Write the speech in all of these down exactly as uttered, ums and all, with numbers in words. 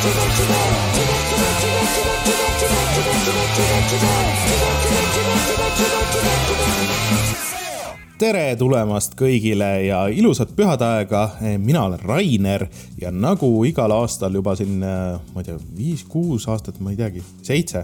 Tere tulemast kõigile ja ilusat pühadaega. Mina olen Rainer ja nagu igal aastal juba siin, ma ei tea, viis, kuus aastat, ma ei teagi, seitse.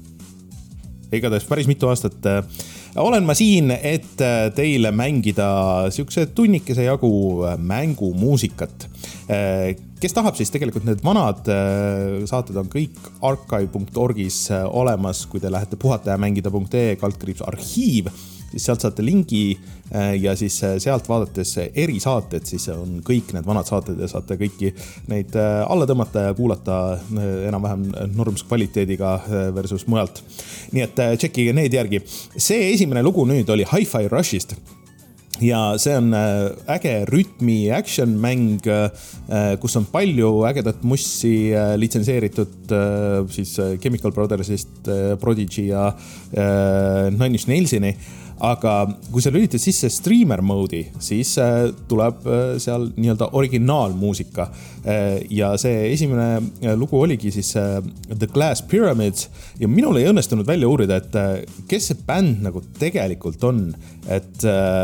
Igatahes päris mitu aastat olen ma siin, et teile mängida siukse tunnikese jagu mängumuusikat. Kes tahab, siis tegelikult need vanad saated on kõik archive punkt orgis olemas, kui te lähete puhatajamängida.ee kaldkriips arhiiv, siis sealt saate lingi ja siis sealt vaadates eri saated, siis on kõik need vanad saated ja saate kõiki neid alla tõmmata ja kuulata enam-vähem norms kvaliteediga versus mujalt. Nii et tšekkige need järgi. See esimene lugu nüüd oli Hi-Fi Rushist. Ja see on äge rütmi action mäng, kus on palju ägedat mussi litsenseeritud siis Chemical Brothersist, Prodigy ja Nine Inch Nailsini. Aga kui sa lülitad sisse streamer mode'i, siis tuleb seal nii-öelda originaalmuusika. Ja see esimene lugu oligi siis The Glass Pyramids ja minul ei õnnestunud välja uurida, et kes see bänd nagu tegelikult on. Et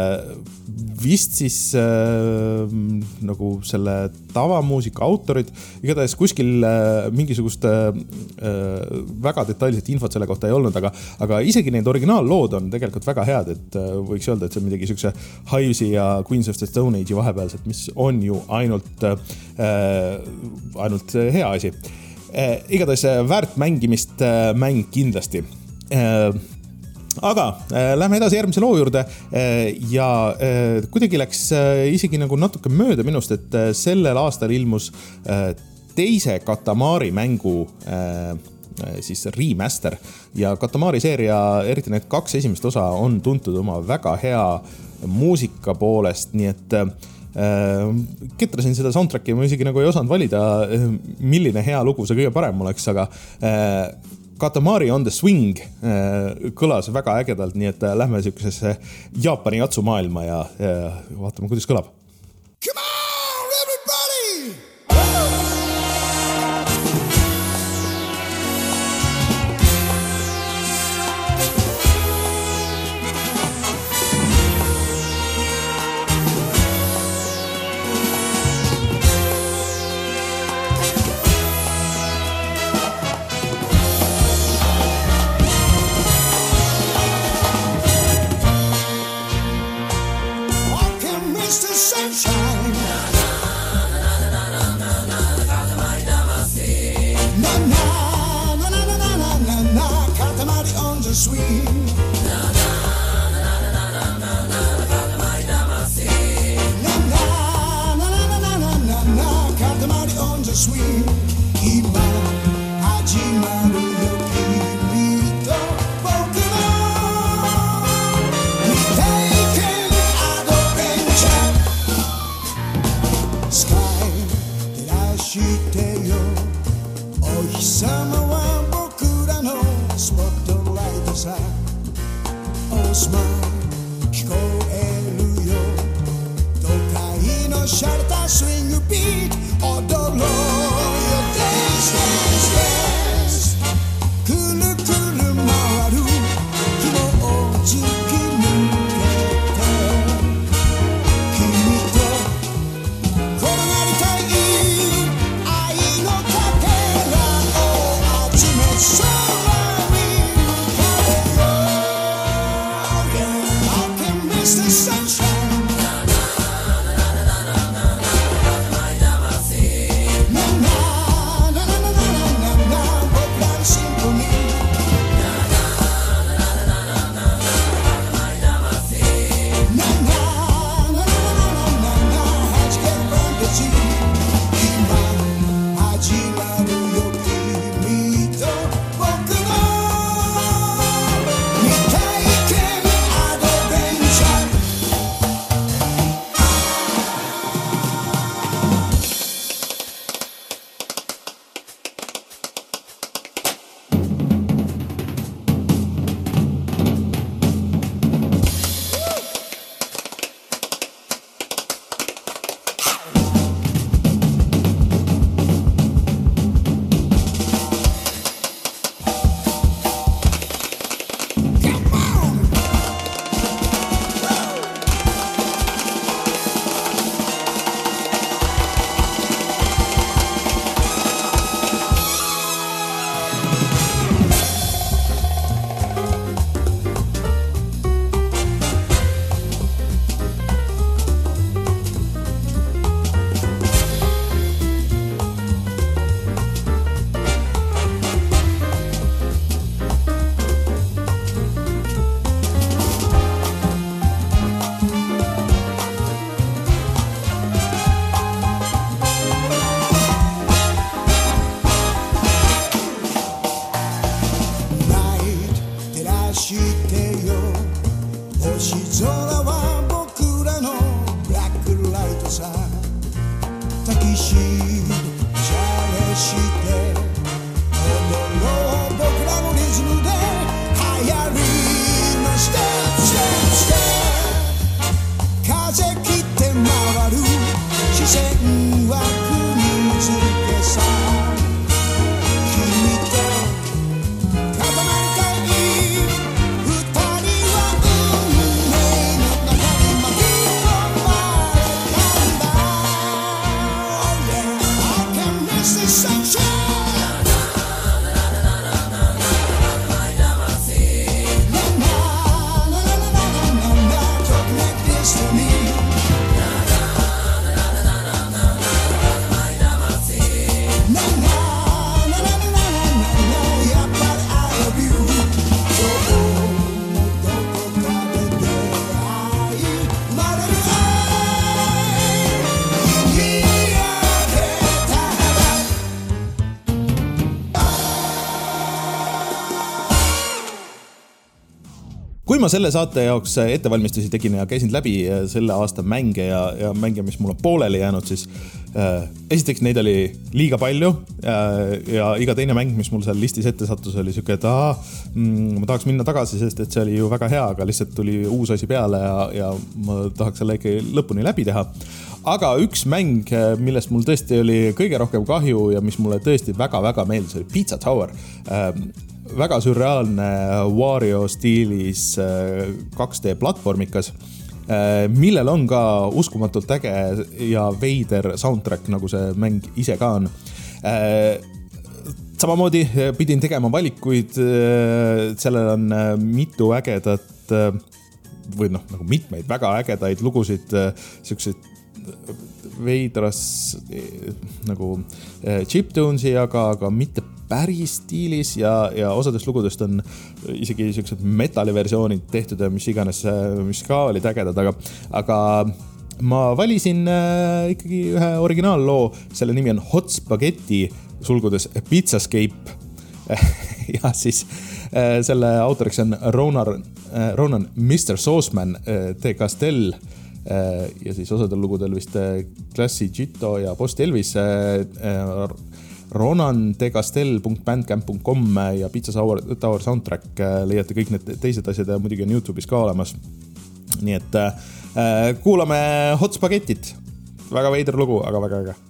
vist siis nagu selle tavamuusika autorid, igatahes kuskil mingisugust väga detailset infot selle kohta ei olnud, aga, aga isegi need originaallood on tegelikult väga head, et võiks öelda, et see on midagi siukse Hivesi ja Queens of the Stone Age'i vahepealset, mis on ju ainult, äh, ainult hea asi. Äh, igatahes väärt mängimist äh, mäng kindlasti. Äh, Aga äh, lähme edasi järgmise loo juurde äh, ja äh, kuidagi läks äh, isegi nagu natuke mööda minust, et äh, sellel aastal ilmus äh, teise Katamari mängu äh, siis remaster ja Katamari seeria, eriti need kaks esimest osa on tuntud oma väga hea muusika poolest, nii et äh, ketrasin seda soundtracki, ma isegi nagu ei osanud valida, milline hea lugu see kõige parem oleks, aga äh, Katamari on the Swing kõlas väga ägedalt, nii et lähme siukesesse Jaapani jatsumaailma ja, ja vaatame, kuidas kõlab. Come on, everybody! Kui ma selle saate jaoks ettevalmistusi tegin ja käisin läbi selle aasta mänge ja, ja mänge, mis mul on pooleli jäänud, siis äh, esiteks neid oli liiga palju äh, ja iga teine mäng, mis mul seal listis ette sattus, oli siuke, et aha, mm, ma tahaks minna tagasi, sest et see oli ju väga hea, aga lihtsalt tuli uus asi peale ja, ja ma tahaks selle ikka lõpuni läbi teha. Aga üks mäng, millest mul tõesti oli kõige rohkem kahju ja mis mulle tõesti väga-väga meeldis, oli Pizza Tower. Äh, väga sürreaalne Wario stiilis kaks D platvormikas, millel on ka uskumatult äge ja veider soundtrack, nagu see mäng ise ka on. Samamoodi pidin tegema valikuid, sellel on mitu ägedat või noh, nagu mitmeid väga ägedaid lugusid, siukseid veidras nagu chiptunesi, aga, aga mitte päris stiilis ja, ja osadest lugudest on isegi siuksed metaliversioonid tehtud ja mis iganes, mis ka olid ägedad, aga, aga ma valisin äh, ikkagi ühe originaalloo, selle nimi on Hot Spaghetti, sulgudes Pizzascape ja siis äh, selle autoriks on Ronan, äh, Ronan mister Sauceman äh, de Castell äh, ja siis osadel lugudel vist äh, Klassi Gito ja Post Elvis äh, äh, ronan de castell punkt bandcamp punkt com ja Pizza Tower soundtrack leiate kõik need teised asjad ja muidugi on YouTube'is ka olemas. Nii et äh, kuulame Hot Spaghettit. Väga veider lugu, aga väga äge.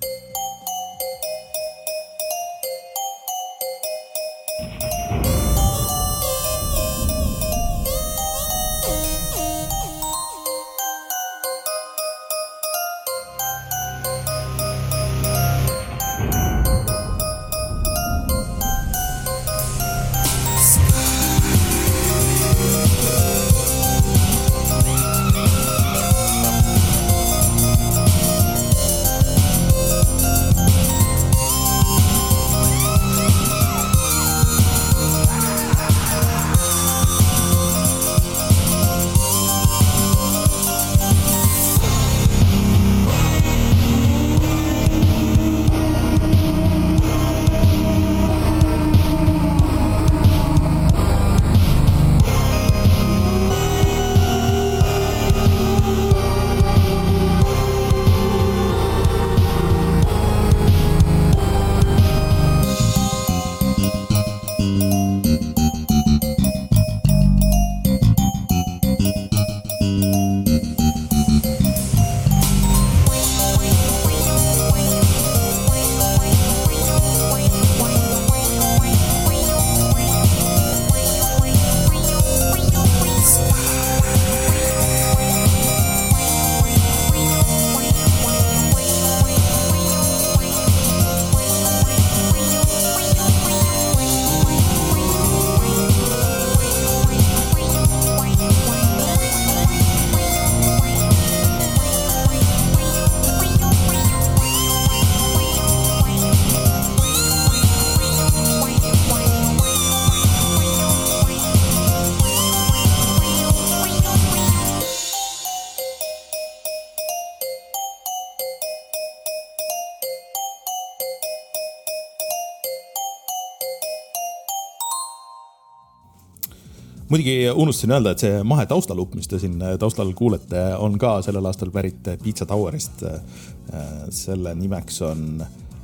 Muidugi unustasin öelda, et see mahe taustalup, mis te siin taustal kuulete, on ka sellel aastal pärit Pizza Towerist. Selle nimeks on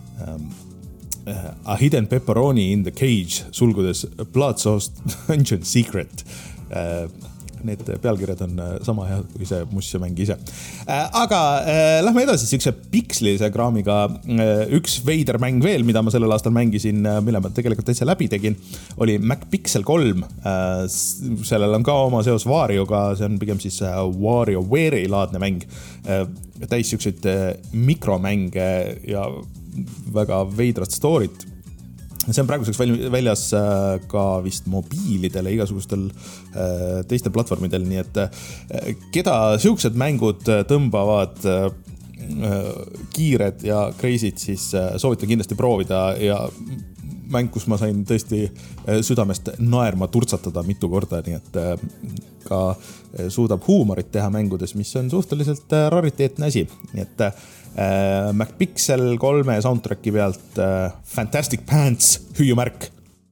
A Hidden Pepperoni in the Cage, sulgudes Blood Sauce Dungeon Secret. Need pealkirjad on sama head kui see mussia mäng ise. Aga äh, lähme edasi siukse pikslise kraamiga. Üks veider mäng veel, mida ma sellel aastal mängisin, mille ma tegelikult täitsa läbi tegin, oli MacPixel kolm. Äh, sellel on ka oma seos Warioga, see on pigem siis WarioWare laadne mäng. Äh, täis siukseid mikromänge ja väga veidrat story't. See on praeguseks väljas ka vist mobiilidele, igasugustel teistel platvormidel, nii et keda siuksed mängud tõmbavad kiired ja crazy'd, siis soovitan kindlasti proovida ja mäng, kus ma sain tõesti südamest naerma turtsatada mitu korda, nii et ka suudab huumorit teha mängudes, mis on suhteliselt rariteetne asi, nii et Uh, MacPixel kolme soundtracki pealt uh, Fantastic Pants hüüumärk.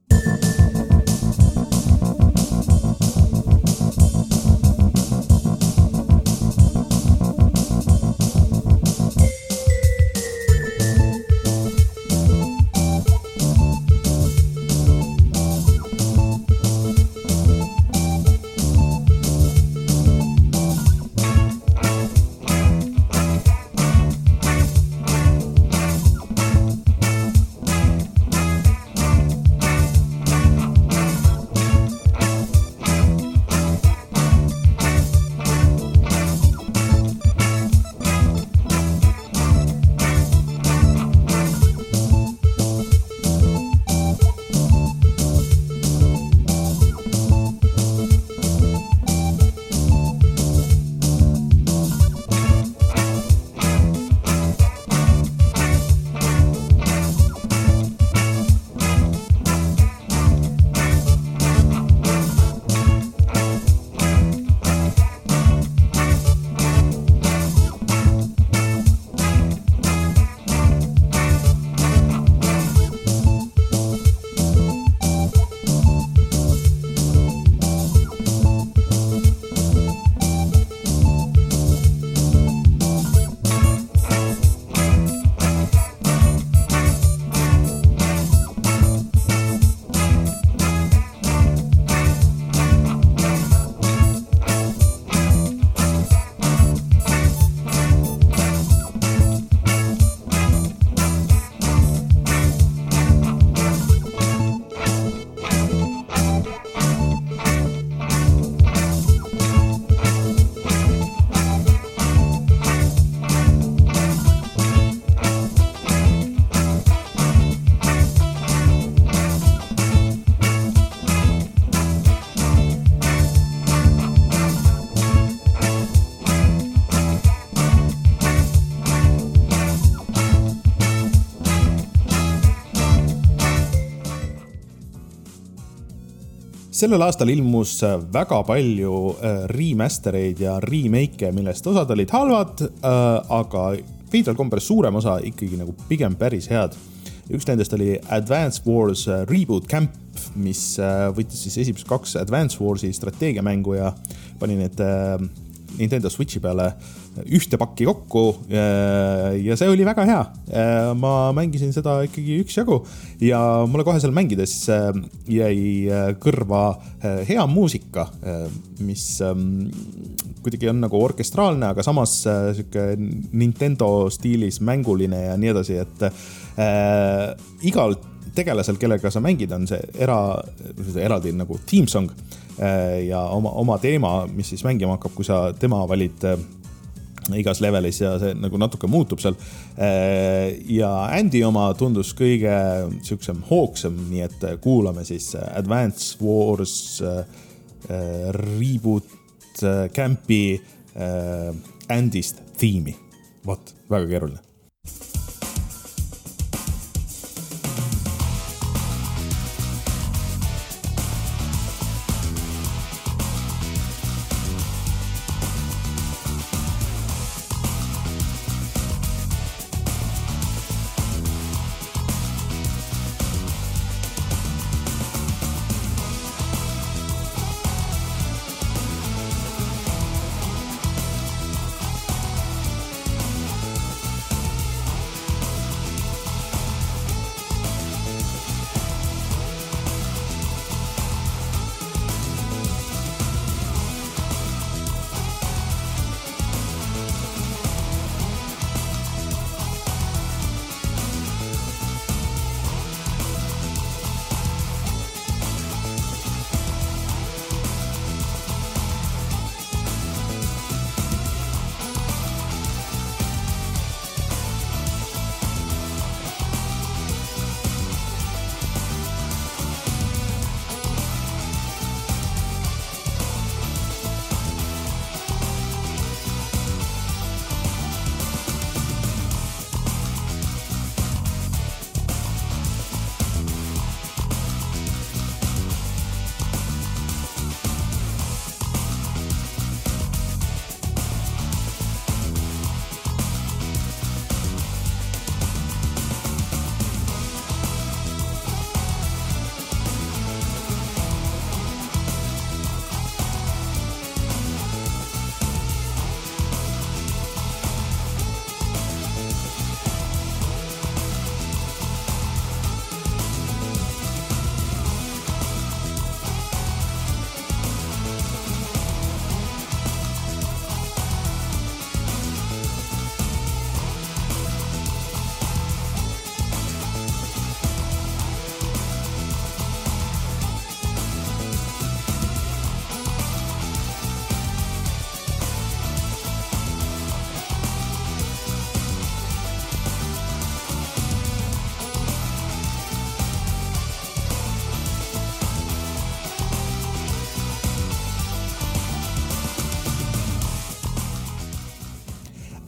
Sellel aastal ilmus väga palju remastereid ja remake, millest osad olid halvad, aga veidral kombel suurem osa ikkagi nagu pigem päris head. Üks nendest oli Advance Wars Reboot Camp, mis võttis siis esimesed kaks Advance Warsi strateegiamängu ja pani need Nintendo Switchi peale ühte pakki kokku ja see oli väga hea. Ma mängisin seda ikkagi üks jagu ja mulle kohe seal mängides jäi kõrva hea muusika, mis kuidagi on nagu orkestraalne, aga samas siuke Nintendo stiilis mänguline ja nii edasi, et äh, igal tegelasel, kellega sa mängid, on see era, eraldi nagu team song ja oma, oma teema, mis siis mängima hakkab, kui sa tema valid igas levelis ja see nagu natuke muutub seal. Ja Andy oma tundus kõige siuksem hooksam, nii et kuulame siis Advance Wars Reboot Campi Andy'st theme'i. Vot, väga keeruline.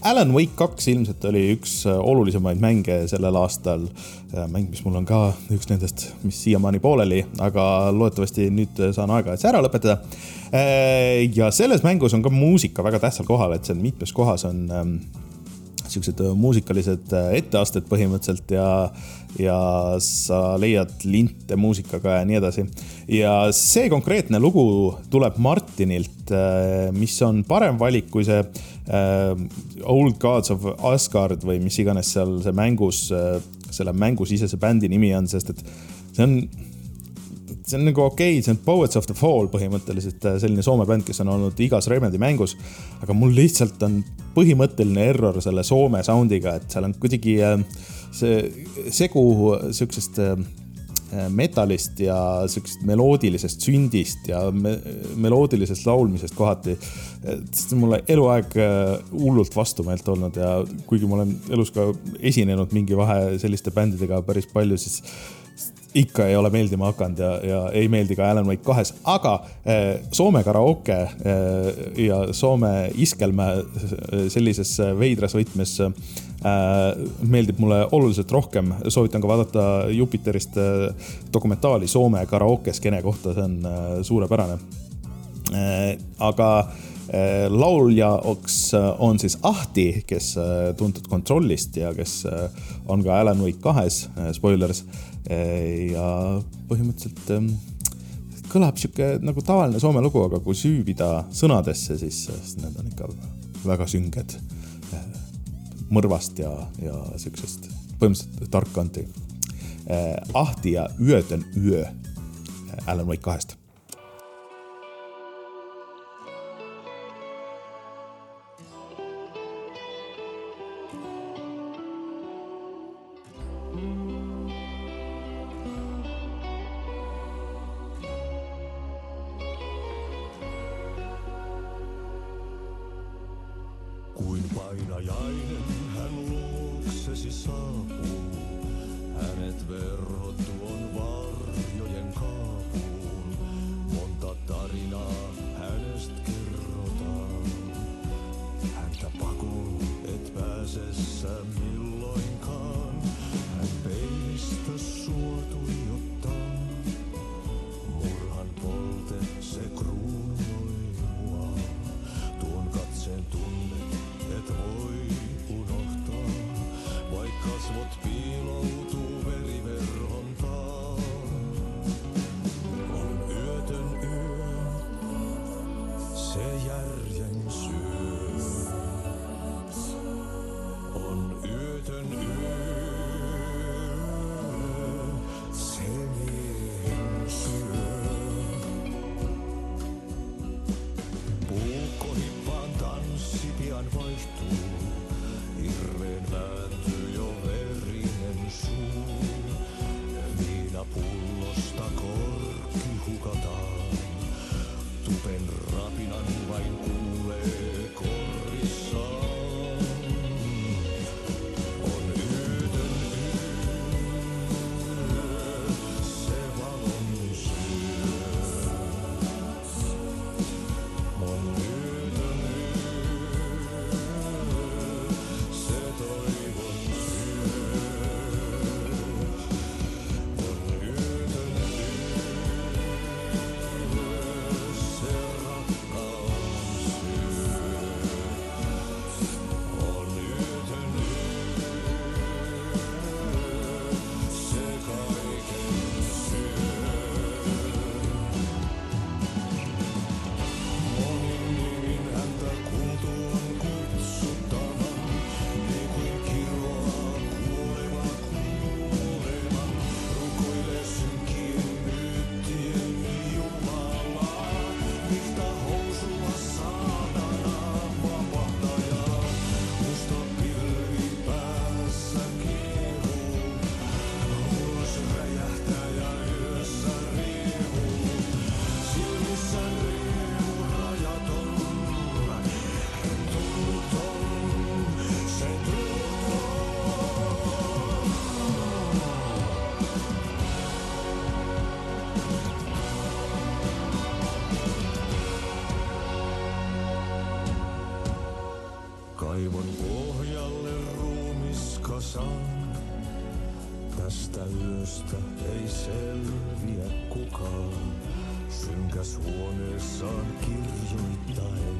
Alan Wake kaks ilmselt oli üks olulisemaid mänge sellel aastal. Mäng, mis mul on ka üks nendest, mis siiamaani pooleli, aga loodetavasti nüüd saan aega, et see ära lõpetada. Ja selles mängus on ka muusika väga tähtsal kohal, et see on mitmes kohas on siuksed muusikalised etteasted põhimõtteliselt ja, ja sa leiad linte muusikaga ja nii edasi. Ja see konkreetne lugu tuleb Martinilt, mis on parem valik kui see Old Gods of Asgard või mis iganes seal see mängus, selle mängu sisese bändi nimi on, sest et see on see on nagu okei, see on Poets of the Fall põhimõtteliselt selline Soome bänd, kes on olnud igas Remedy mängus, aga mul lihtsalt on põhimõtteline error selle Soome soundiga, et seal on kuidagi see segu süksest metallist ja süksest meloodilisest sündist ja me meloodilisest laulmisest kohati. See on mulle eluaeg hullult vastumeelt olnud ja kuigi ma olen elus ka esinenud mingi vahe selliste bändidega päris palju, siis ikka ei ole meeldima hakanud ja, ja ei meeldi ka Alan Wake kahes, aga eh, Soome karaoke eh, ja Soome iskelmäe sellises veidras võtmes eh, meeldib mulle oluliselt rohkem. Soovitan ka vaadata Jupiterist eh, dokumentaali Soome karaoke skene kohta, see on eh, suurepärane. Eh, aga eh, lauljaks on siis Ahti, kes eh, tuntud Kontrollist ja kes eh, on ka Alan Wake kahes, eh, spoilers, ja põhimõtteliselt kõlab siuke nagu tavaline Soome lugu, aga kui süübida sõnadesse, siis need on ikka väga sünged mõrvast ja, ja siuksest põhimõtteliselt tarkanti. Ahti ja Yöt on yö Alan Wake kahest. Kuin painajainen hän luoksesi saapuu, hänet verhot tuon varjojen kaapuun. Monta tarinaa hänestä kerrotaan, häntä pakoon et pääsessä milloinkaan. Hän peilistä sua tuijottaa, murhan polte se kruunoi mua. Tuon katseen tunnet et voi unohtaa, vaik kasvot piiloutuu veriverhon taa. On yötön yö, se järjen syö. On yötön yö, se miehen syö. Puukkohippaan tanssi pian vaihtuu, hirveen vääntyy jo verinen suu. Viinapullosta korkki hukataan, tupen rapinan vain kuulee korissaan. On yötön yö, se valon syö. On yötön yö, se toivon syö. On yötön yö, se rakkaus syö. ei selviä kukaan, synkäs huoneessaan kirjoittaen.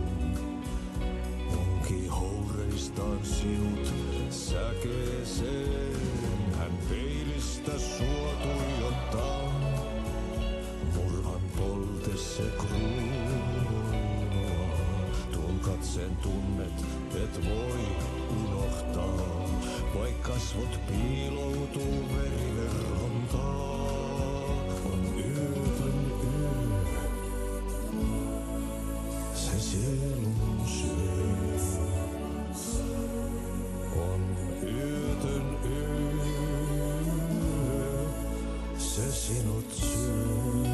Onki houreistaan sinut säkeeseen, hän peilistä sua tuijottaa. Murhan polte se kruunua, tuon katseen tunnet et voi unohtaa. Vaik kasvot piiloutuu veriverhontaa, on yötön yö, se sielun syö. On yötön yö, se sinut syö.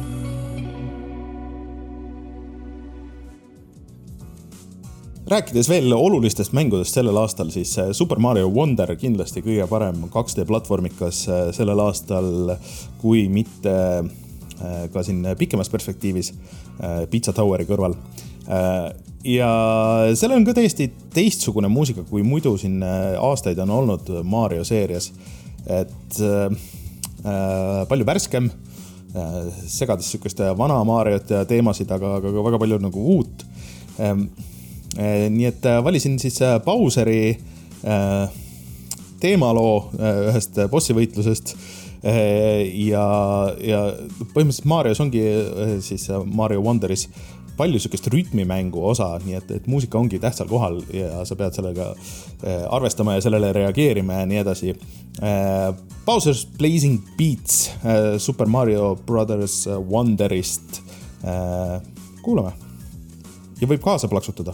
Rääkides veel olulistest mängudest sellel aastal, siis Super Mario Wonder kindlasti kõige parem kaks D platvormikas sellel aastal, kui mitte ka siin pikemas perspektiivis Pizza Toweri kõrval. Ja sellel on ka täiesti teistsugune muusika, kui muidu siin aastaid on olnud Mario seerias. Et palju värskem, segades sükeste vana Mariot ja teemasid, aga, aga väga palju nagu uut. Nii et valisin siis Bowseri teemaloo ühest bossivõitlusest ja, ja põhimõtteliselt Marios ongi siis Mario Wonderis palju sükest rütmimängu osa, nii et, et muusika ongi tähtsal kohal ja sa pead sellega arvestama ja sellele reageerima ja nii edasi. Bowser's Blazing Beats Super Mario Brothers Wonderist kuulame ja võib kaasa plaksutada.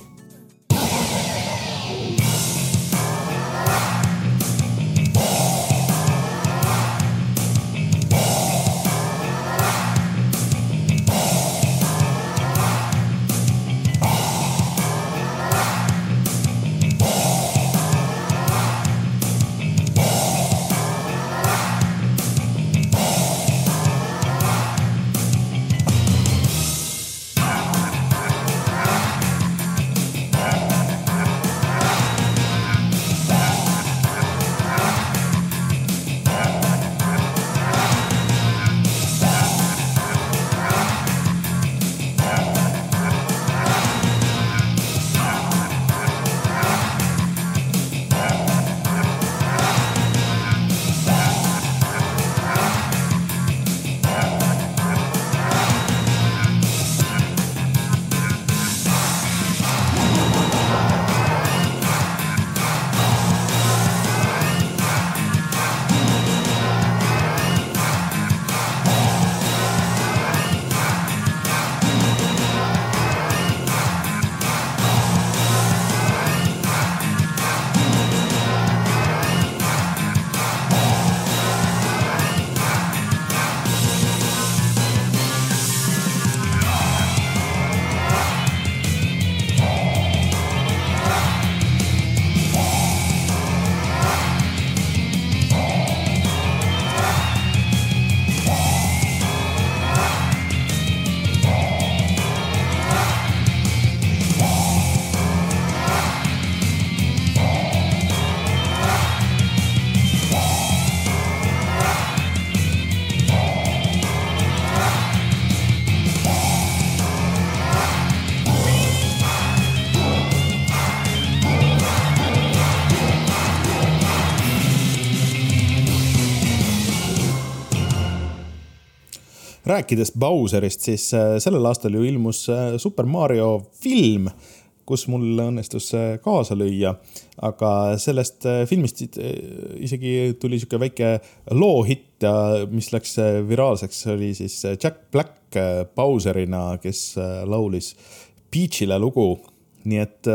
Rääkides Bowserist, siis sellel aastal ju ilmus Super Mario film, kus mul õnnestus kaasa lüüa, aga sellest filmist isegi tuli siuke väike loohitt, mis läks viraalseks, oli siis Jack Black Bowserina, kes laulis Peachile lugu. Nii et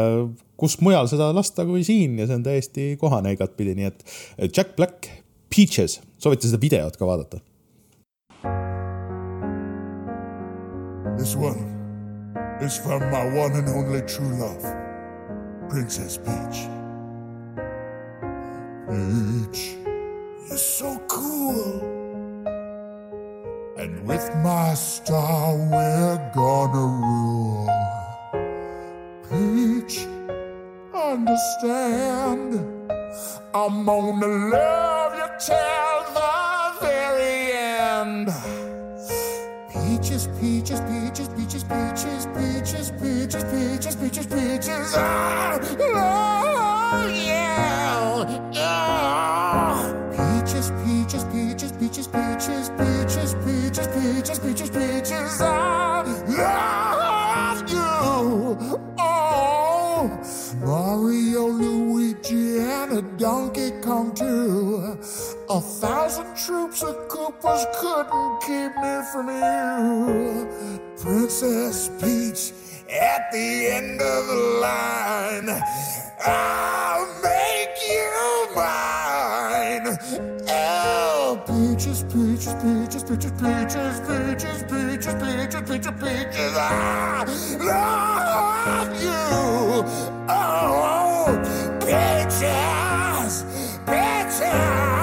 kus mujal seda lasta kui siin ja see on täiesti kohane igatpidi, nii et Jack Black Peaches, soovite seda videot ka vaadata. This one is from my one and only true love, Princess Peach. Peach, you're so cool. And with my star we're gonna rule. Peach, understand, I'm gonna love you till the very land. Peaches, peaches, peaches, peaches, peaches, peaches, peaches, peaches, peaches, peaches. Ah, oh, yeah, yeah. Peaches, peaches, peaches, peaches, peaches, peaches, peaches, peaches, peaches, peaches. I love you. Oh, Mario, Luigi, and a Donkey Kong too. A thousand troops of Koopas couldn't keep me from you. Princess Peach at the end of the line. I'll make you mine. Oh, peaches, peaches, peaches, peaches, peaches, peaches, peaches, peaches, peaches, peaches. I love you. Oh, peaches, peaches.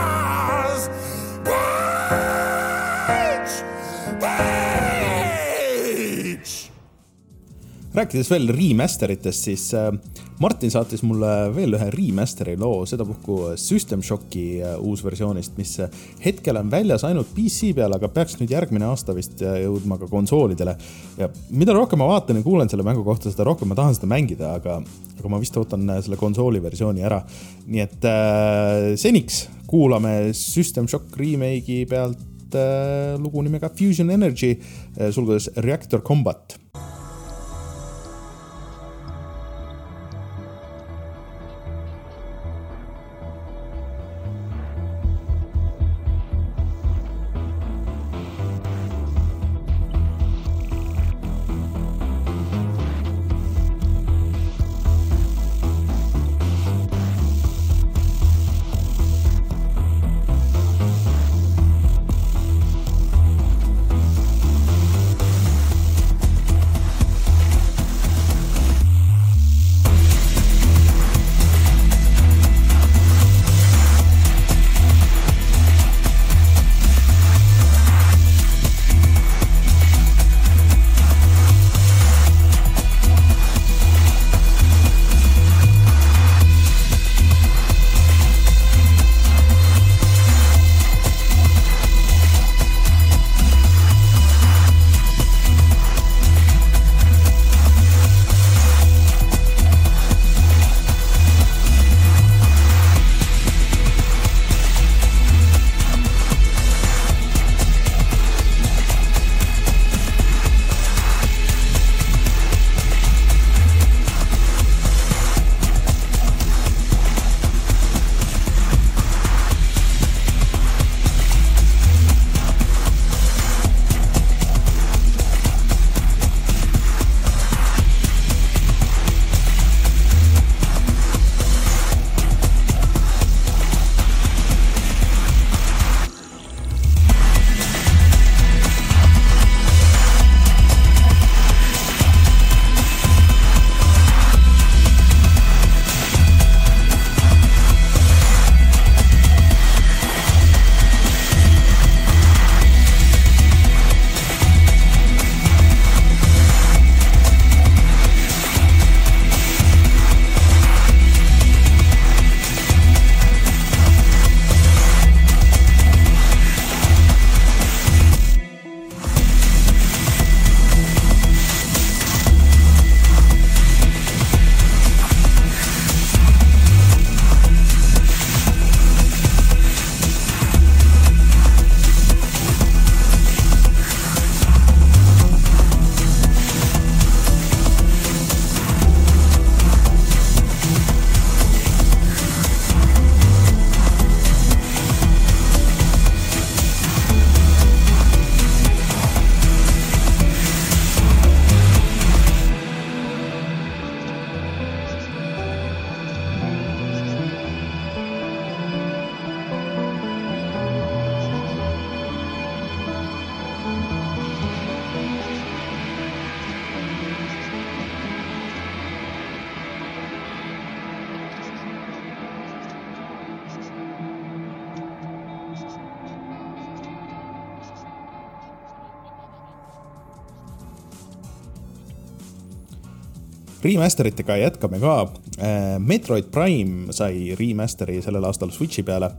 Rääkides veel remasteritest, siis Martin saatis mulle veel ühe remasteri loo, sedapuhku System Shocki uus versioonist, mis hetkel on väljas ainult P C peal, aga peaks nüüd järgmine aasta vist jõudma ka konsoolidele. Ja mida rohkem ma vaatan ja kuulen selle mängu kohta, seda rohkem ma tahan seda mängida, aga, aga ma vist ootan selle konsooli versiooni ära. Nii et äh, seniks kuulame System Shock remake'i pealt äh, lugu nimega Fusion Energy, äh, sulgudes Reactor Combat. Remasteritega jätkame ka. Metroid Prime sai remasteri sellel aastal Switchi peale.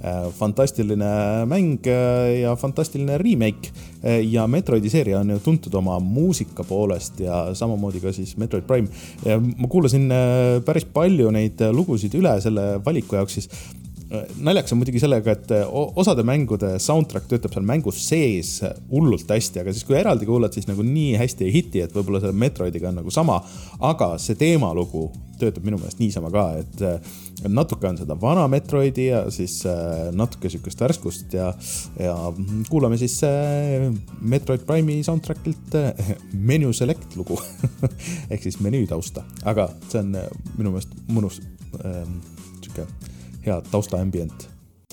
fantastiline mäng ja fantastiline remake ja Metroidi seeria on ju tuntud oma muusika poolest ja samamoodi ka siis Metroid Prime. Ja ma kuulasin päris palju neid lugusid üle selle valiku jaoks, siis naljaks on muidugi sellega, et osade mängude soundtrack töötab seal mängus sees hullult hästi, aga siis kui eraldi kuulad, siis nagu nii hästi ei hiti, et võib-olla selle Metroidiga on nagu sama, aga see teemalugu töötab minu meelest niisama ka, et natuke on seda vana Metroidi ja siis natuke sükest värskust ja, ja kuulame siis Metroid Prime'i soundtrackilt Menu Select lugu ehk siis menüü tausta, aga see on minu meelest mõnus ähm, süke hea tausta ambient.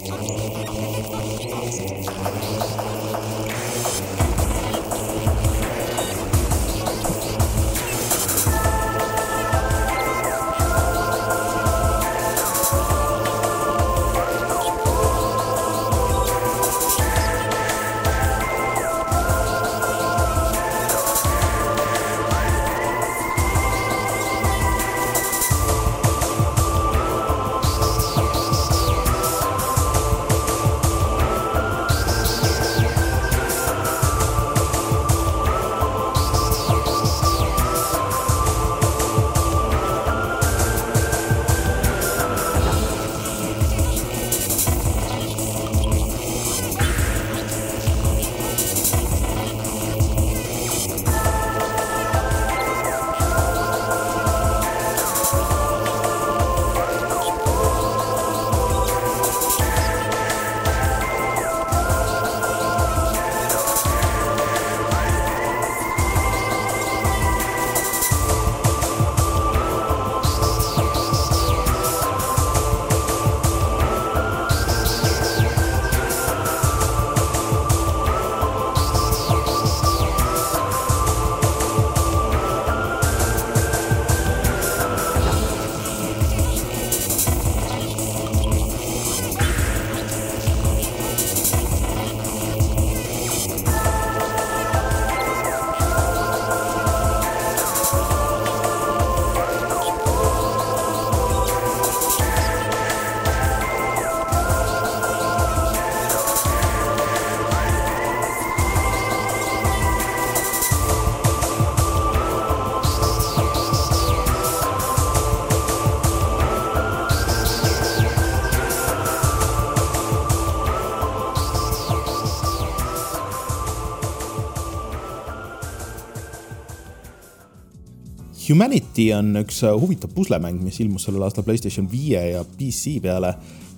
Humanity on üks huvitav puslemäng, mis ilmus sellel aastal PlayStation viie ja P C peale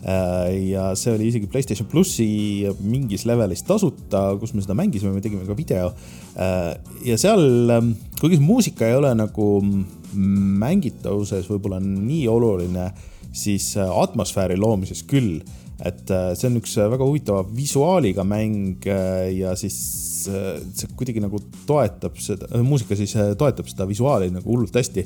ja see oli isegi PlayStation Plussi mingis levelis tasuta, kus me seda mängisime, me tegime ka video ja seal, kuigi muusika ei ole nagu mängitavuses võib-olla nii oluline, siis atmosfääri loomises küll, et see on üks väga huvitava visuaaliga mäng ja siis see kuidagi nagu toetab seda, muusika siis toetab seda visuaali nagu hullult hästi.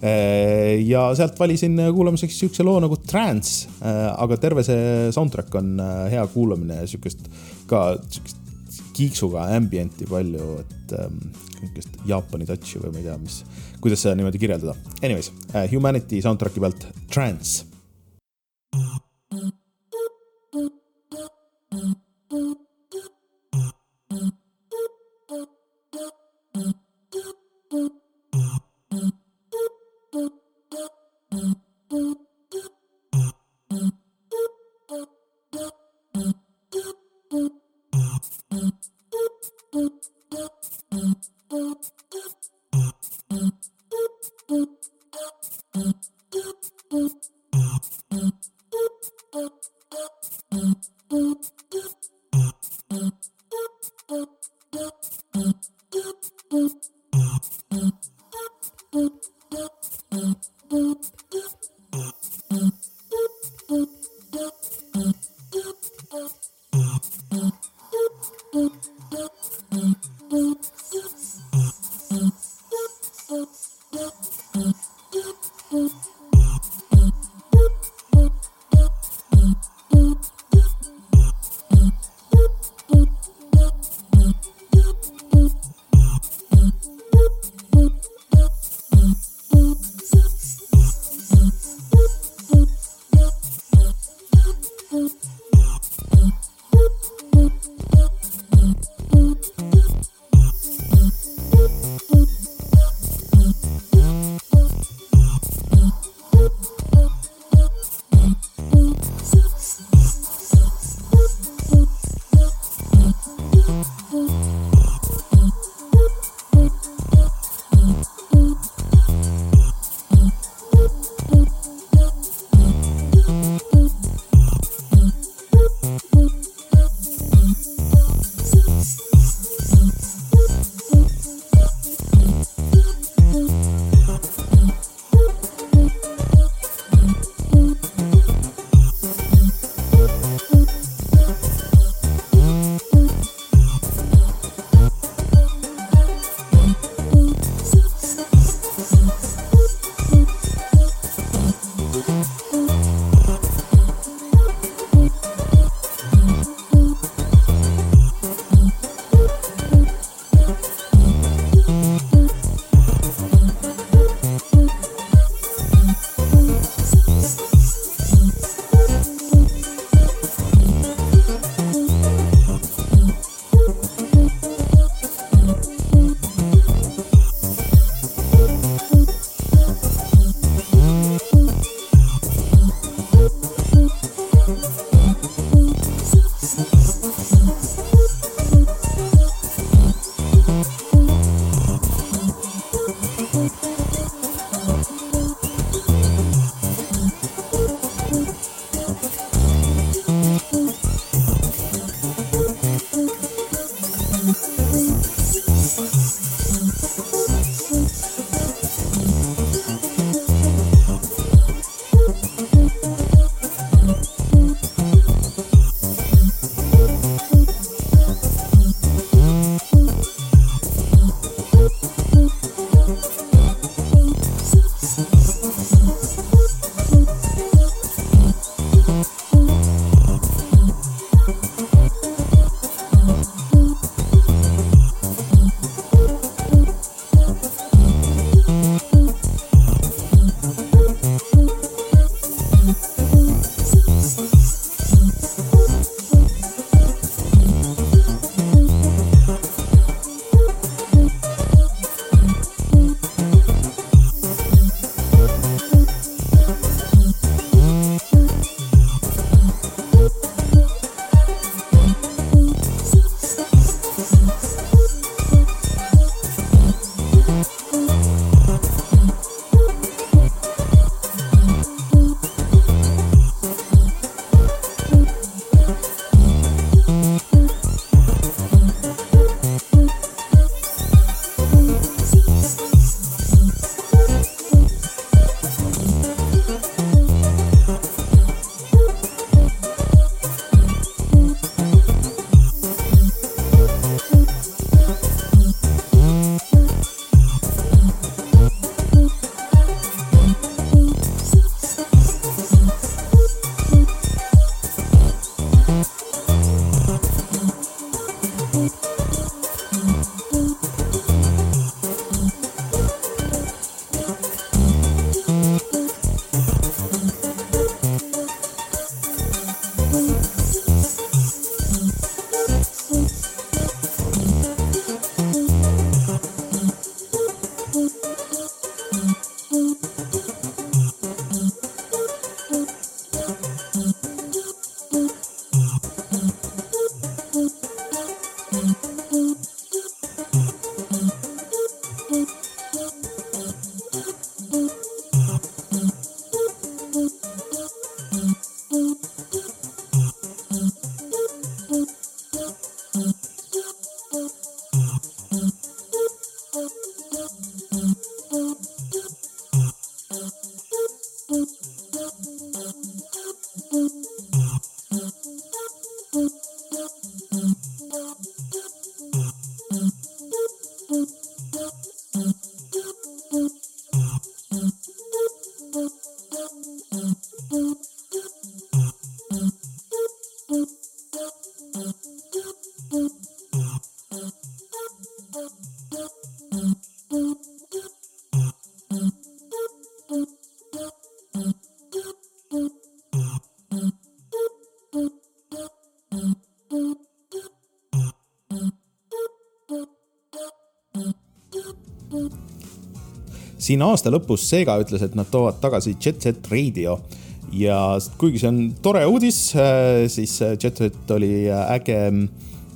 Ja sealt valisin kuulamiseks sükse loo nagu Trance, aga terve see soundtrack on hea kuulamine ja sükest ka sükest kiiksuga ambienti palju, et sükest Jaapani touchi või ma ei tea, mis, kuidas see niimoodi kirjeldada. Anyways, Humanity soundtracki pealt Trance. Siin aasta lõpus Sega ütles, et nad toovad tagasi Jet Set Radio ja kuigi see on tore uudis, siis Jet Set oli äge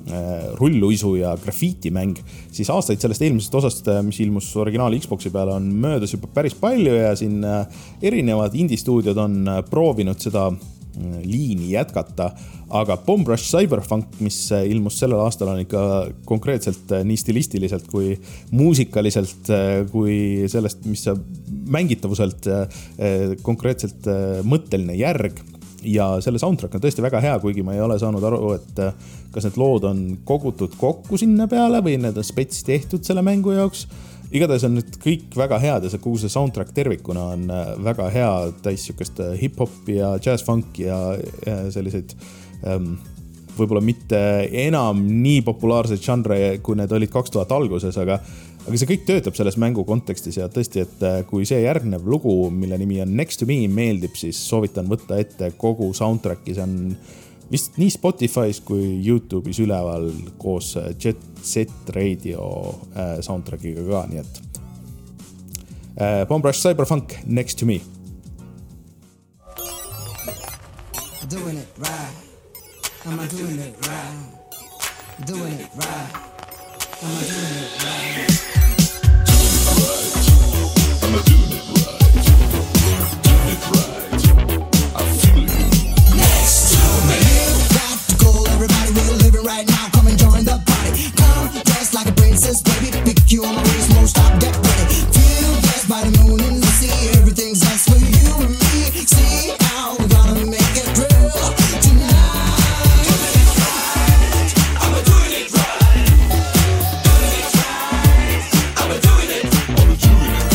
rulluisu ja grafiitimäng, siis aastaid sellest eelmisest osast, mis ilmus originaal Xboxi peale, on möödas juba päris palju ja siin erinevad indie-stuudiod on proovinud seda liini jätkata, aga Bomb Rush Cyberpunk, mis ilmus sellel aastal, on ikka konkreetselt nii stilistiliselt kui muusikaliselt kui sellest, mis mängitavuselt konkreetselt mõtteline järg. Ja selle soundtrack on tõesti väga hea, kuigi ma ei ole saanud aru, et kas need lood on kogutud kokku sinna peale või need on spets tehtud selle mängu jaoks. Igatahes on nüüd kõik väga head ja see kuhu see soundtrack tervikuna on väga hea, täis sükest hip-hop ja jazz-funk ja selliseid ähm, võib-olla mitte enam nii populaarseid žanre, kui need olid kaks tuhat alguses, aga Aga see kõik töötab selles mängu kontekstis ja tõesti, et kui see järgnev lugu, mille nimi on Next to Me, meeldib, siis soovitan võtta ette kogu soundtracki. See on vist nii Spotify's kui YouTube'is üleval koos Jet Set Radio soundtrackiga ka, nii et Bomb Rush Cyberpunk, Next to Me. Doing it right. Am I doing it right? Doing it right. Am I doing it right? I'm doing it right. Doing it right. I feel it. Next to me. Got to go, everybody, we're living right now. Come and join the party. Come dress like a princess, baby. Pick you on my waist, won't stop, get ready. Feel blessed by the moon and the sea. Everything's just for you and me. See how we're gonna make it real tonight. I'm doing it right. Doing it right. I'm doing it. I'm doing it.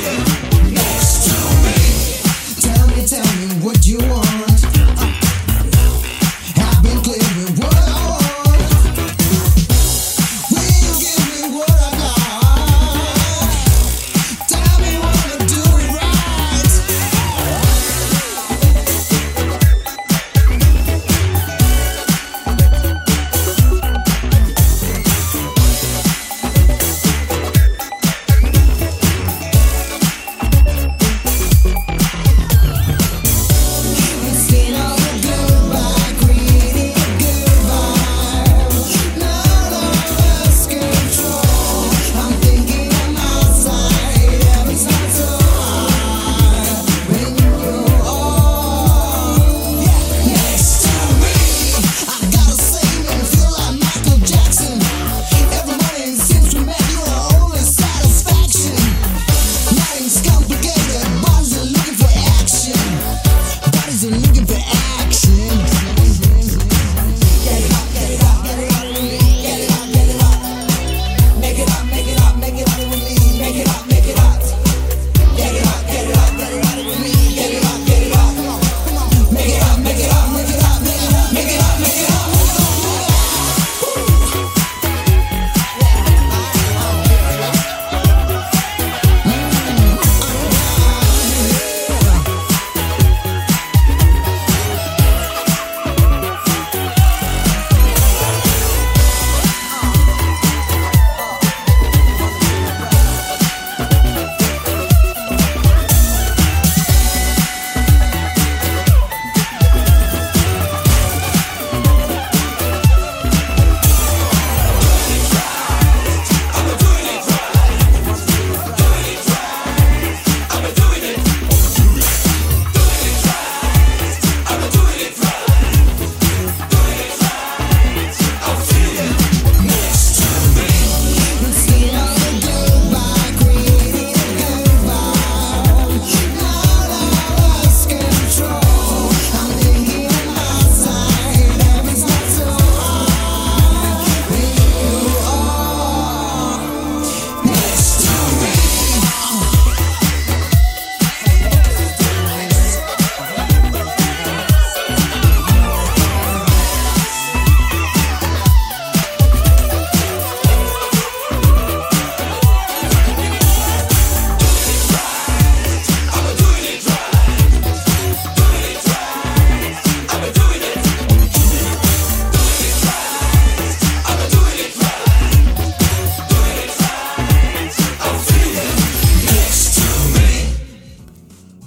Tell me, tell me what you want.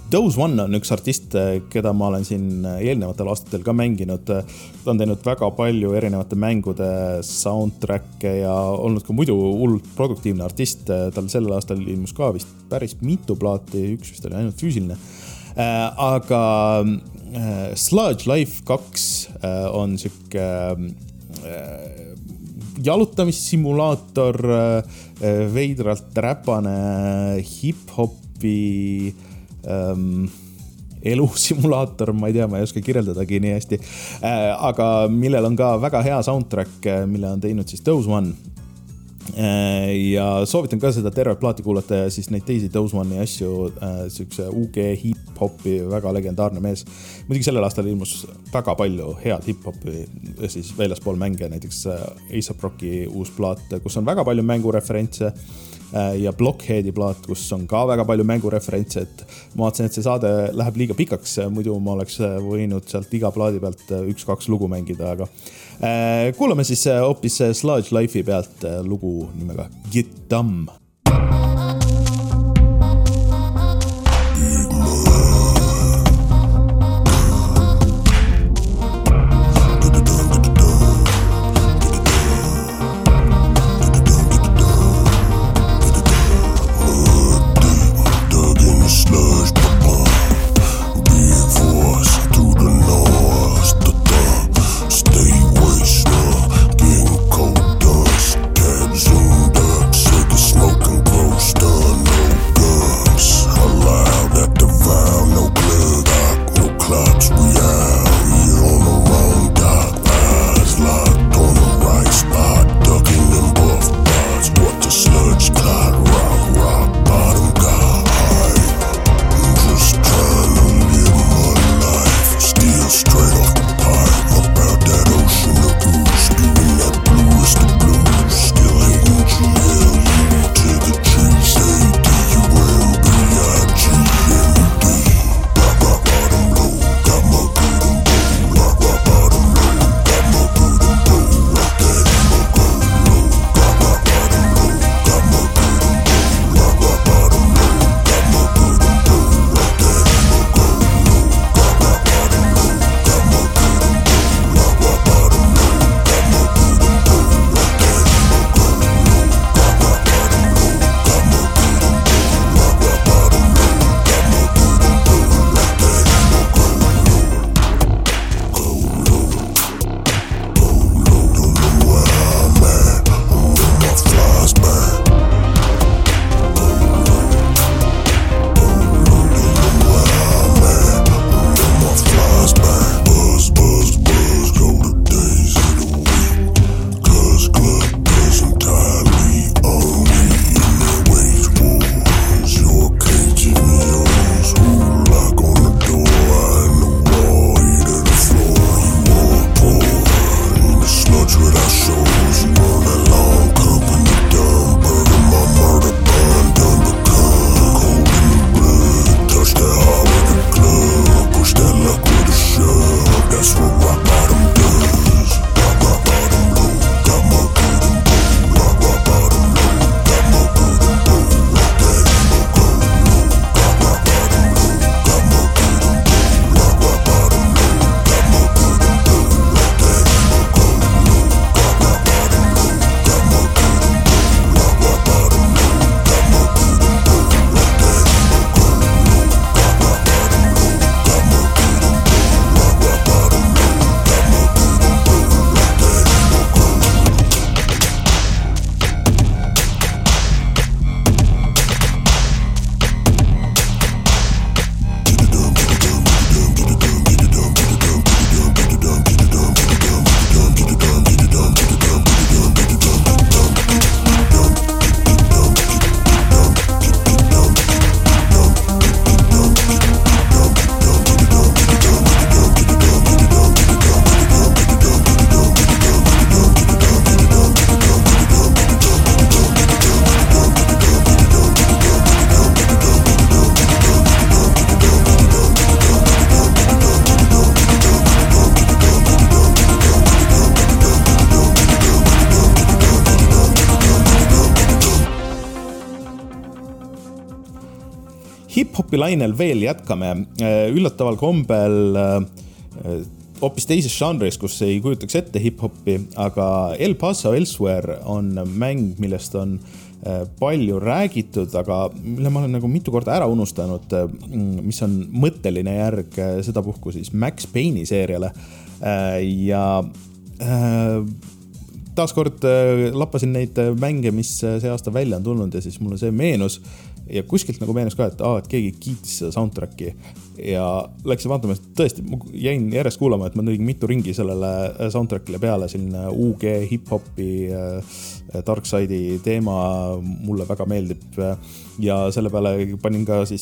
Dose One on üks artist, keda ma olen siin eelnevatel aastatel ka mänginud. Ta on teinud väga palju erinevate mängude soundtracke ja olnud ka muidu hullult produktiivne artist. Tal sellel aastal ilmus ka vist päris mitu plaati, üks vist oli ainult füüsiline. Aga Sludge Life kaks on siuke jalutamissimulaator, veidralt räpane hip-hopi ähm, elusimulaator, ma ei tea, ma ei oska kirjeldadagi nii hästi, äh, aga millel on ka väga hea soundtrack, mille on teinud siis Dose One. Äh, ja soovitan ka seda tervet plaati kuulata ja siis neid teisi Dose One'i asju, äh, siukse U G hip-hopi väga legendaarne mees. Muidugi sellel aastal ilmus väga palju head hip-hopi siis väljaspool mänge, näiteks A$AP Rocki uus plaat, kus on väga palju mängureferentse ja Blockheadi plaat, kus on ka väga palju mängureferentse, et ma vaatasin, et see saade läheb liiga pikaks, muidu ma oleks võinud sealt iga plaadi pealt üks-kaks lugu mängida, aga kuulame siis hoopis Sludge Life'i pealt lugu nimega Get Dumb. Smoke hip-hopi lainel veel jätkame. Üllataval kombel hoopis teises žanris, kus ei kujutaks ette hip-hopi, aga El Paso Elsewhere on mäng, millest on palju räägitud, aga mille ma olen nagu mitu korda ära unustanud, mis on mõtteline järg sedapuhku siis Max Payne'i seeriale. Ja taaskord lappasin neid mänge, mis see aasta välja on tulnud ja siis mulle see meenus ja kuskilt nagu meenus ka, et, aa, et keegi kiitis seda soundtracki ja läksin vaatama, et tõesti jäin järjest kuulama, et ma tõin mitu ringi sellele soundtrackile peale, selline U G hip-hopi Darkside'i teema mulle väga meeldib ja selle peale panin ka siis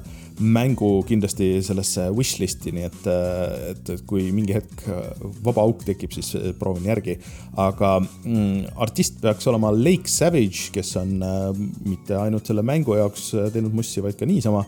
mängu kindlasti sellesse wishlisti, nii et, et kui mingi hetk vaba auk tekib, siis proovin järgi. Aga mm, artist peaks olema Lake Savage, kes on äh, mitte ainult selle mängu jaoks teinud mussi, vaid ka niisama.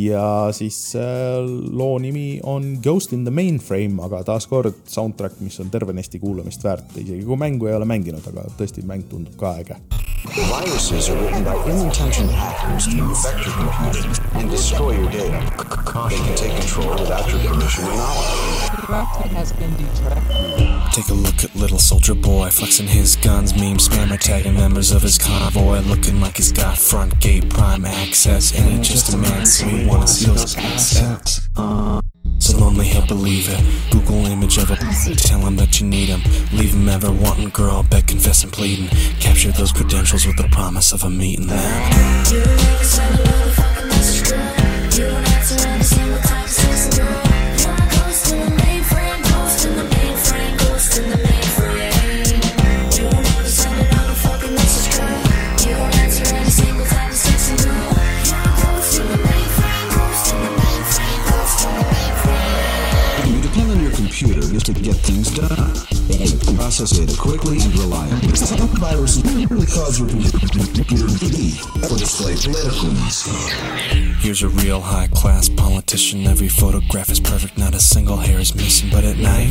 Ja siis äh, loo nimi on Ghost in the Mainframe, aga taaskord soundtrack, mis on tervenesti kuulamist väärt. Isegi kui mängu ei ole mänginud, aga tõesti mäng tundub ka äge. Viruses are written by ill-intentioned hackers to infect your computer and destroy your data. They can take control without your permission or knowledge. Has been detected. Take a look at little soldier boy flexing his guns, meme spammer tagging members of his convoy, looking like he's got front gate prime access. Ain't just a man, so we wanna see those assets. Uh, so lonely he'll believe it. Google image of a tell him that you need him. Leave him ever wanting, girl, beg, confess and pleading. Capture those credentials with the promise of a meeting then. You don't have to send a motherfucking message, girl. You don't have to run a single time sex, girl. You're a ghost in the mainframe, ghost in the mainframe, ghost in the mainframe. You don't have to send a motherfucking message, girl. You don't have to run a single time sex, girl. You're a ghost in the mainframe, ghost in the mainframe, ghost in the mainframe. You depend on your computer just to get things done. And process it quickly and reliably. Some viruses really cause your computer to be or display political news. Here's a real high-class politician. Every photograph is perfect, not a single hair is missing. But at night,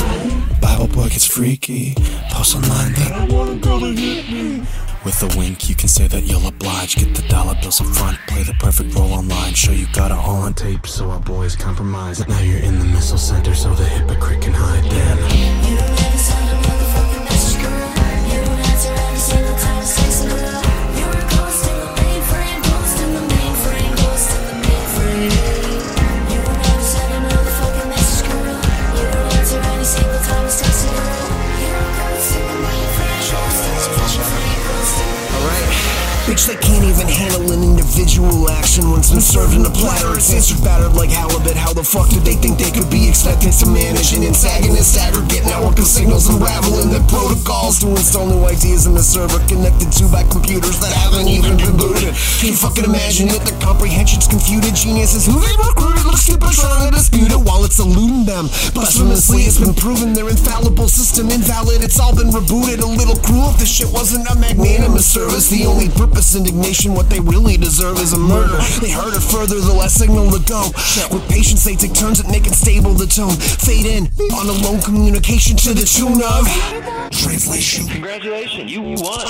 Bible boy gets freaky. Post online that I want a girl to hit me. With a wink, you can say that you'll oblige. Get the dollar bills up front, play the perfect role online. Show you got it all on tape, so our boys compromise. Now you're in the missile center, so the hypocrite can hide then. You don't have to send a motherfucking message, girl. You don't have to run a single time sex, girl. You're a ghost in the mainframe, ghost in the mainframe, ghost in the mainframe. You don't have to send a motherfucking message, girl. You don't have to run a single time sex, girl. You're a ghost in the mainframe, ghost in the mainframe, ghost in the mainframe. Alright. Bitch, they can't even handle an individual action when it's been served in a platter. It's answered battered like halibut. How the fuck did they think they could be expected to manage an antagonist aggregate network of signals unraveling the protocols to install new ideas in the server connected to by computers that haven't even been booted? Can't fucking imagine it. The comprehension's confuted. Geniuses who they recruited look stupid trying to dispute it while it's eluding them. Blasphemously, it's been proven their infallible system invalid. It's all been rebooted. A little cruel if this shit wasn't a magnanimous service. The only purpose, indignation, what they really deserve is a murder. They heard it further, the last signal to go. With patience they take turns at making stable the tone. Fade in on a lone communication to the tune of translation. Congratulations, you won.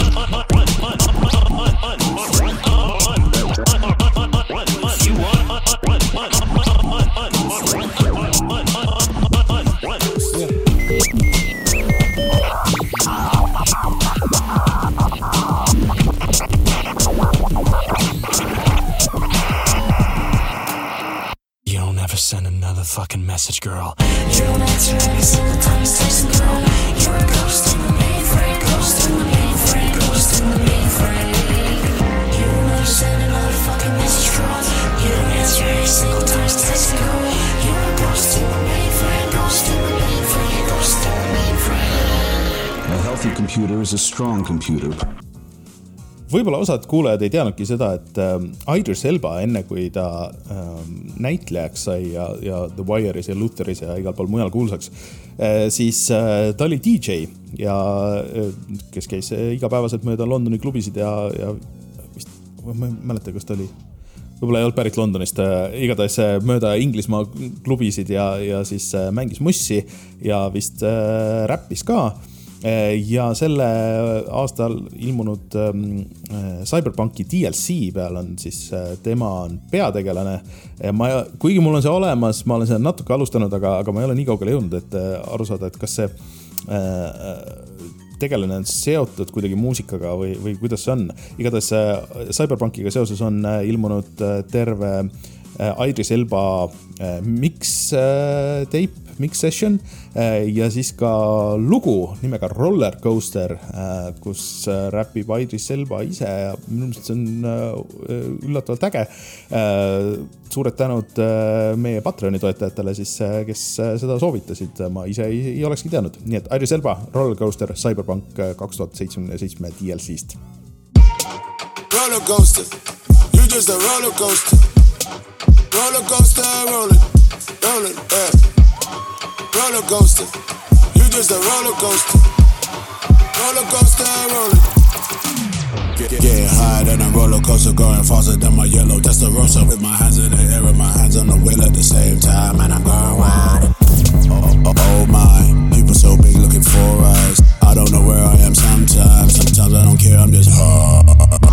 You won. You don't ever send another fucking message, girl. You don't answer any single time you text, girl. You're a ghost in the mainframe, ghost in the mainframe, ghost in the mainframe. You don't ever send another fucking message, girl. You don't answer any single time you text, girl. You're a ghost in the mainframe, ghost in the mainframe, ghost in the mainframe. A healthy computer is a strong computer. Võib-olla osad kuulajad ei teadnudki seda, et ähm, Idris Elba enne kui ta ähm, näitlejaks sai ja, ja The Wire'is ja Lutheris ja igal pool mujal kuulsaks, äh, siis äh, ta oli D J ja äh, kes käis igapäevaselt mööda Londoni klubisid ja, ja vist, ma ei mäleta, kas ta oli, võib-olla ei olnud pärit Londonist, äh, igatahes mööda Inglismaa klubisid ja, ja siis äh, mängis mussi ja vist äh, räppis ka. ja selle aastal ilmunud Cyberpunki D L C peal on siis tema on peategelane. Ma, kuigi mul on see olemas, ma olen seda natuke alustanud, aga, aga ma ei ole nii kaugele jõudnud, et aru saada, et kas see tegelane on seotud kuidagi muusikaga või, või kuidas see on. Igatahes Cyberpunkiga seoses on ilmunud terve Idris Elba mix tape, mix session ja siis ka lugu nimega Roller Coaster, kus räpib Idris Elba ise ja minu meelest see on üllatavalt äge. Suured tänud meie Patreoni toetajatele, siis, kes seda soovitasid, ma ise ei, ei olekski teadnud. Nii et Idris Elba, Roller Coaster, Cyberpunk kaks tuhat seitseteist D L C-st. Roller coaster, you just a roller coaster. Roller coaster, rolling, rolling, yeah. Roller coaster, you just a roller coaster. Roller coaster, rolling. Get, get higher than a roller coaster, going faster than my yellow Testarossa. With my hands in the air and my hands on the wheel at the same time, and I'm going wild. Oh, oh, oh my, people so big looking for eyes. I don't know where I am sometimes. Sometimes I don't care, I'm just hard.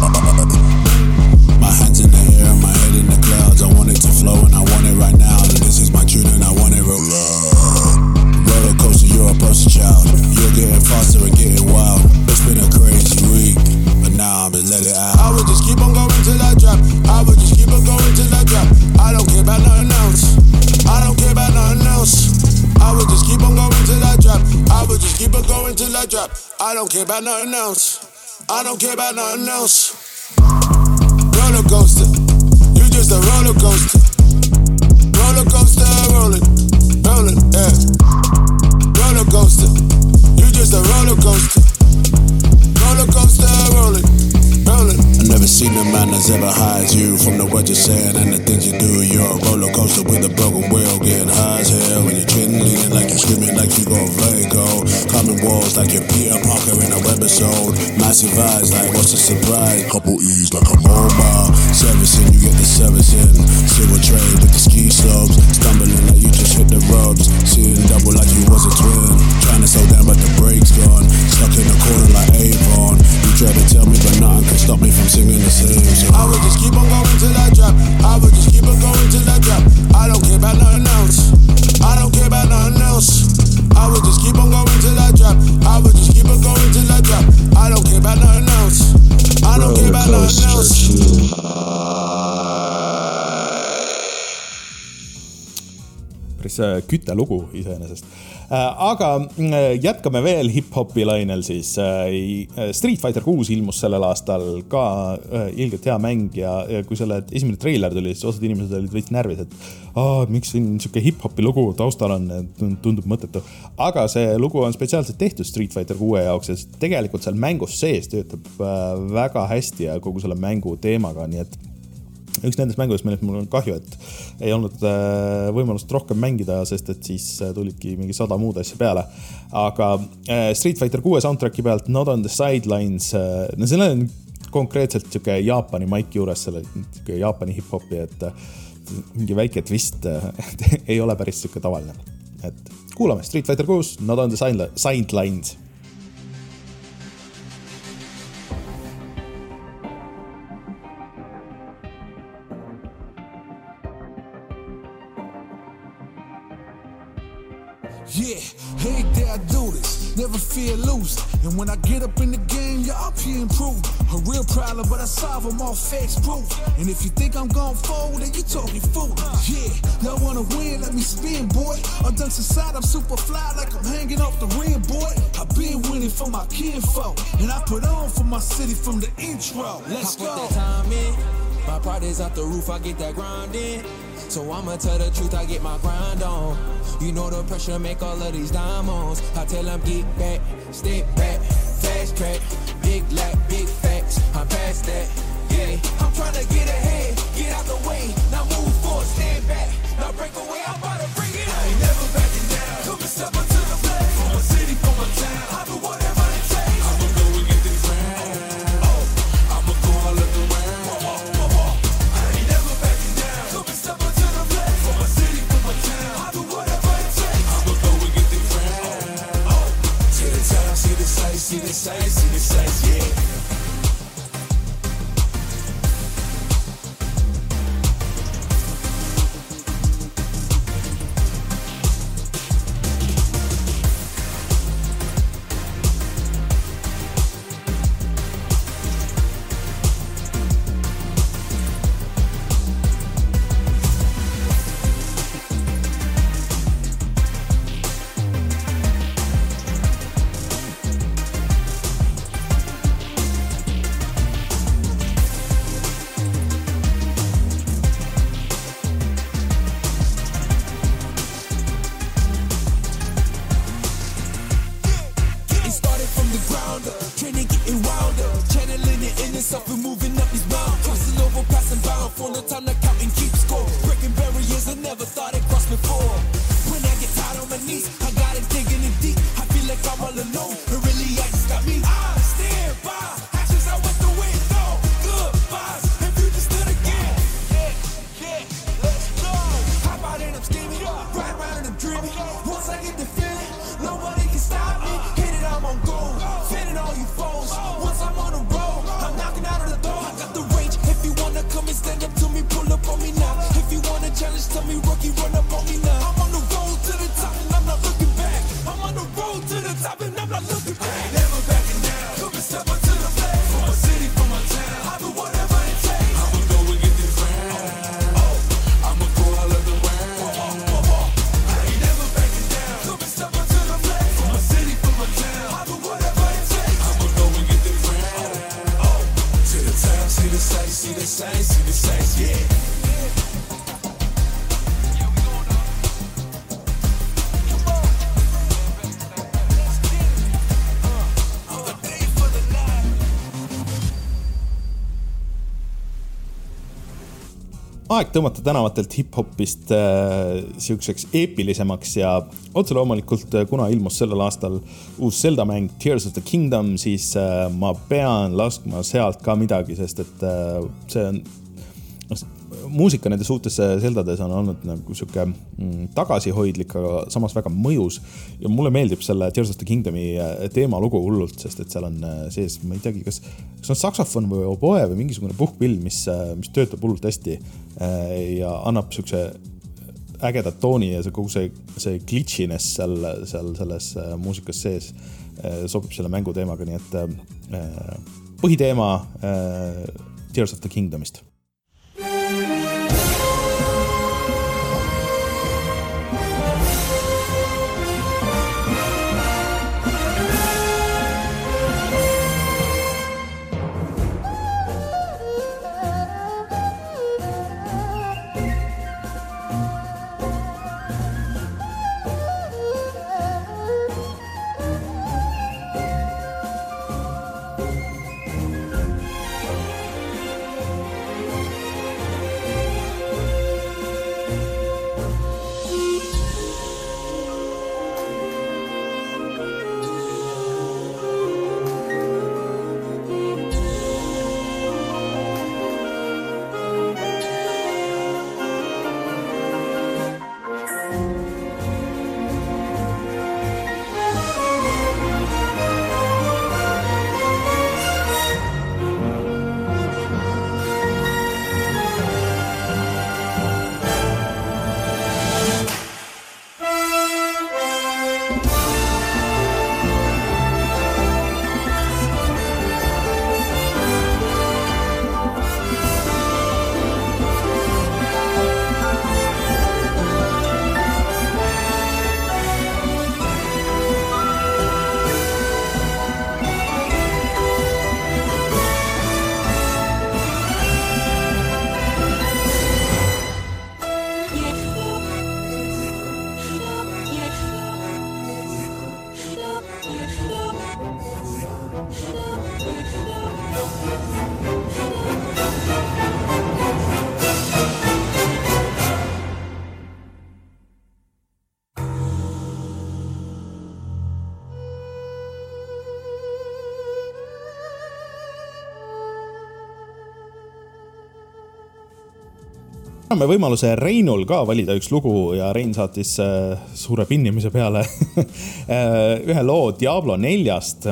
My hands in the air, my head in the clouds. I want it to flow and I want it right now. And this is my tune and I want it real loud. Roller coaster, you're a poster child. You're getting faster and getting wild. It's been a crazy week, but now I'm just let it out. I would just keep on going till I drop. I would just keep on going till I drop. I don't care about nothing else. I don't care about nothing else. I would just keep on going till I drop. I would just keep on going till I drop. I don't care about nothing else. I don't care about nothing else. Roller coaster, you just a roller coaster. Roller coaster, rolling, rolling, yeah. Roller coaster, you just a roller coaster. Roller coaster, rolling, rolling. I've never seen a man that's ever high as you. From the words you're saying and the things you do, you're a roller coaster with a broken wheel, getting high as hell. When you're chin leaning like you're screaming like you got vertigo. Climbing walls like you're Peter Parker in a webisode. Massive eyes like what's the surprise? Couple E's like a mobile. Servicing, you get the servicing. Silver tray with the ski slopes. Stumbling like you just hit the ropes. Seeing double like you was a twin. Trying to slow down but the brake's gone. Stuck in the corner like Avon. You try to tell me but nothing can stop me from singing the same song. I would just keep on going till I drop. I would just keep on going till I drop. I don't care about nothing else. I don't care about nothing else. I would just keep on going till I drop. I would just keep on going till I drop. I don't care about nothing else. I don't care about nothing else. Päris kütelugu iseenesest. Aga jätkame veel hip-hopi lainel siis. Street Fighter kuus ilmus sellel aastal ka ilgelt hea mäng ja kui selle esimene treiler tuli, siis osad inimesed olid veits närvis, et oh, miks siin siuke hip-hopi lugu taustal on, tundub mõttetu. Aga see lugu on spetsiaalselt tehtud Street Fighter kuue jaoks ja tegelikult seal mängus sees töötab väga hästi ja kogu selle mängu teemaga, nii et üks nendest mängudest, millest mul on kahju, et ei olnud võimalust rohkem mängida, sest et siis tulidki mingi sada muud asja peale. Aga Street Fighter kuue soundtracki pealt Not on the Sidelines, no selle on konkreetselt siuke Jaapani maik juures, selle Jaapani hip-hopi, et mingi väike twist ei ole päris siuke tavaline. Et kuulame Street Fighter kuus, Not on the Sidelines. Yeah, every day I do this, never feel loose. And when I get up in the game, yeah, I'm here improved. A real problem, but I solve them all facts proof. And if you think I'm gon' fold, then you talking fool. Yeah, y'all wanna win, let me spin, boy. I'm done inside, I'm super fly like I'm hanging off the rim, boy. I've been winning for my kinfolk, and I put on for my city from the intro. Let's go. I put that time in, my party's off the roof, I get that grind in. So I'ma tell the truth, I get my grind on. You know the pressure make all of these diamonds. I tell them get back, step back, fast track, big lack, big facts. I'm past that, yeah. I'm trying to get ahead, get out the way. Now move forward, stand back. Now break away, I'm about to bring it. I ain't never backing down. Come and step up to the plate. For my city, for my town. I'll do whatever it takes. I'ma go and get this round. Oh, I'ma go all of the round. Whoa, whoa, whoa, whoa. I ain't never backing down. Come and step up to the plate. For my city, for my town. I'll do whatever it takes. I'ma go and get this round. Oh, to the top, see the see the sights, see the sights, yeah. Aeg tõmmata tänavatelt hip-hopist äh, siukseks eepilisemaks ja otse loomulikult, kuna ilmus sellel aastal uus Zelda-mäng Tears of the Kingdom, siis äh, ma pean laskma sealt ka midagi, sest et äh, see on no, muusika nendes uutes Zeldades on olnud nagu siuke mm, tagasihoidlik, aga samas väga mõjus ja mulle meeldib selle Tears of the Kingdomi teemalugu hullult, sest et seal on sees, ma ei teagi, kas, kas on saksofon või oboe või mingisugune puhkpill, mis, mis töötab hullult hästi ja annab siukse ägedat tooni ja see, kogu see, see glitchiness seal, seal selles muusikas sees sobib selle mängu teemaga, nii et põhiteema Tears of the Kingdomist. Anname võimaluse Reinul ka valida üks lugu ja Rein saatis suure pinnimise peale ühe loo Diablo neljast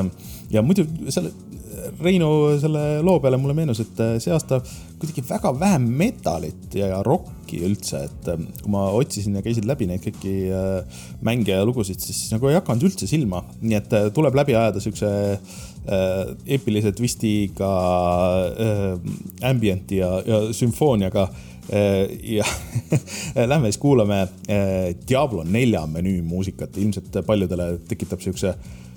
ja muidu selle Reinu selle loo peale mulle meenus, et see aasta kuidagi väga vähe metalit ja rocki üldse, et kui ma otsisin ja käisid läbi neid kõiki mänge ja lugusid, siis nagu ei hakanud üldse silma. Nii et tuleb läbi ajada siukse epilise twistiga, ambienti ja, ja sümfooniaga ja lähme siis kuulame Diablo nelja menüü muusikat. Ilmselt paljudele tekitab siukse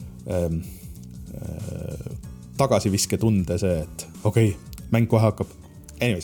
tagasiviske tunde see, et okei, okay, mäng kohe hakkab. Anyways.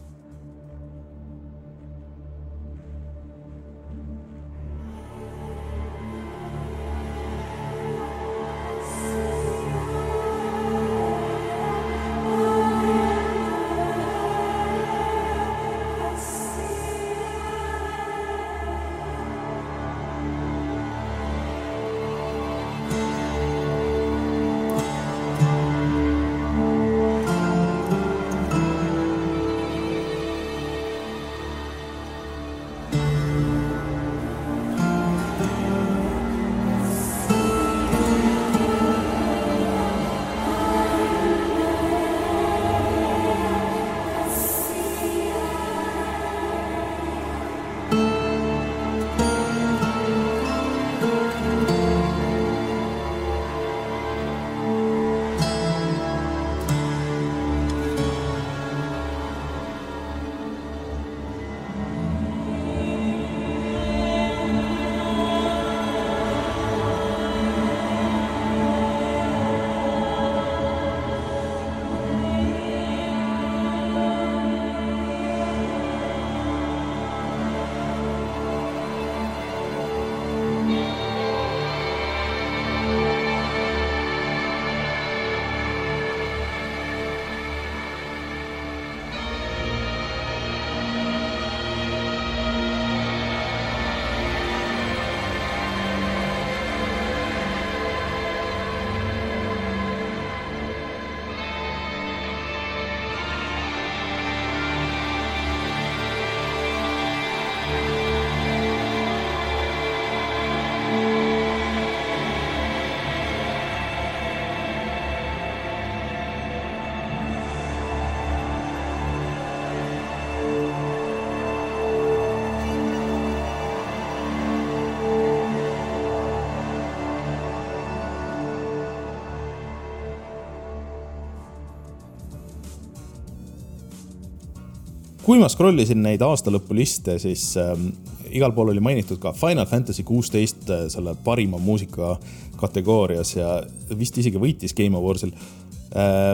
Kui ma scrollisin neid aastalõppu liste, siis äh, igal pool oli mainitud ka Final Fantasy kuusteist äh, selle parima muusika kategoorias ja vist isegi võitis Game Awardsil. Äh,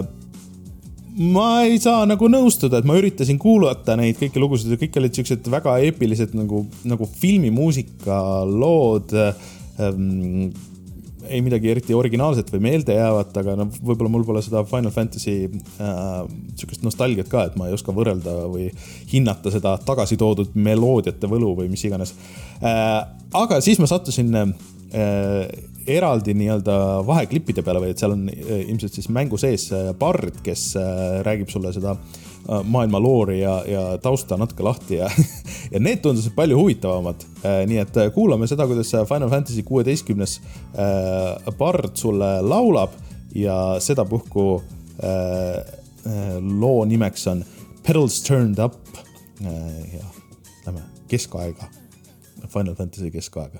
ma ei saa nagu nõustuda, et ma üritasin kuulata neid kõiki lugusid ja kõik olid siuksed väga eepilised nagu, nagu filmimuusika lood, ähm, ei midagi eriti originaalset või meelde jäävat, aga no, võib-olla mul pole seda Final Fantasy äh, siukest nostalgiat ka, et ma ei oska võrrelda või hinnata seda tagasi toodud meloodiate võlu või mis iganes. Äh, aga siis ma sattusin äh, eraldi nii-öelda vaheklippide peale või et seal on äh, ilmselt siis mängu sees äh, Bard, kes äh, räägib sulle seda äh, maailma loori ja, ja tausta natuke lahti ja, ja need tundusid palju huvitavamad. Äh, nii et kuulame seda, kuidas Final Fantasy kuueteistkümnes äh, Bard sulle laulab ja seda puhku äh, äh, loo nimeks on Pedals Turned Up äh, ja lähme keskaega, Final Fantasy keskaega.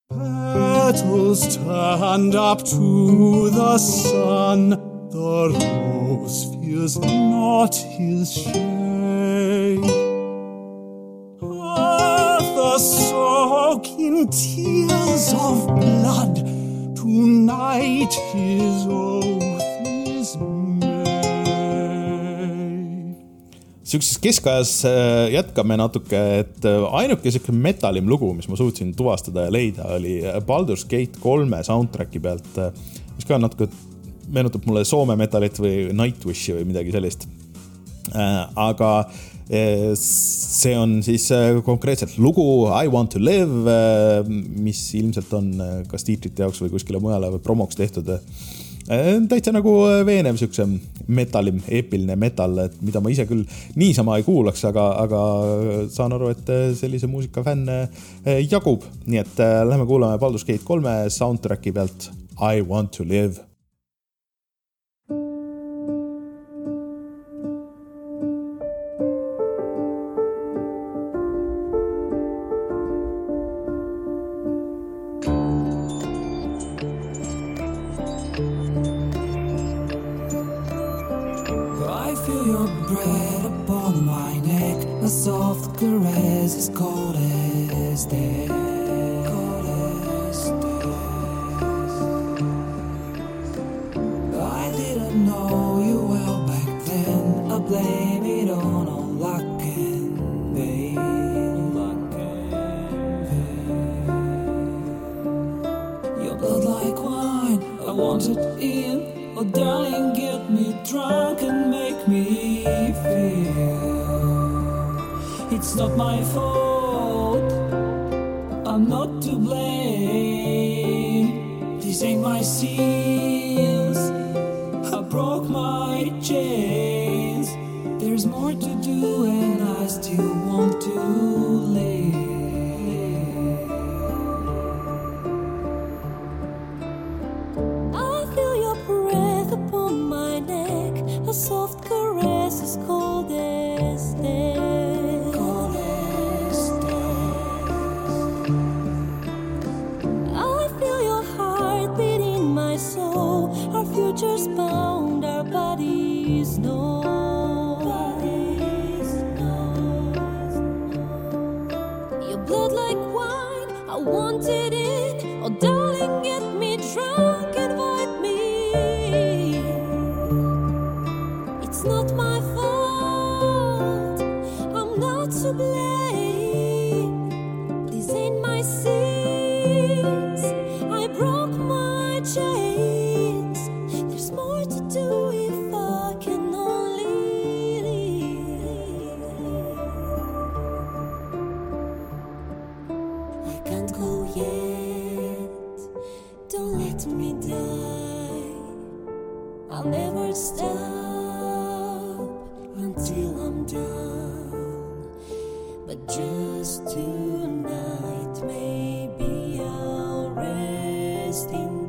Petals turned up to the sun, the rose fears not his shade. Earth soak in tears of blood, tonight his oath is made. Siukses keskajas jätkame natuke, et ainuke siuke metalim lugu, mis ma suutsin tuvastada ja leida, oli Baldur's Gate kolme soundtracki pealt, mis ka natuke meenutab mulle Soome metalit või Nightwishi või midagi sellist. Aga see on siis konkreetselt lugu I Want to Live, mis ilmselt on kas tiitrite jaoks või kuskile mujale või promoks tehtud. Täitsa nagu veenev siukse metalim, eepiline metal, et mida ma ise küll niisama ei kuulaks, aga, aga saan aru, et sellise muusika fänn jagub. Nii et lähme kuulame Baldur's Gate kolme soundtracki pealt I Want to Live. breath upon my neck, a soft caress as cold as death. Cold as death. I didn't know you well back then. I blame it on all luck and pain. Luck and pain. Your blood like wine, I want it in. Oh darling, get me drunk and make me feel it's not my fault, I'm not to blame. These ain't my sins, I broke my chains. There's more to do and I still want to live. A soft caress as cold as death. Cold as death. I feel your heart beating my soul. Our future's bound, our bodies know. Bodies know. Your blood like wine, I want it in. Oh darling, get me drunk, invite me. It's not my fault, I'm not to blame. These ain't my sins, I broke my chains. There's more to do if I can only live. I can't go yet, don't let me die. I'll never stop until I'm done, but just tonight maybe I'll rest in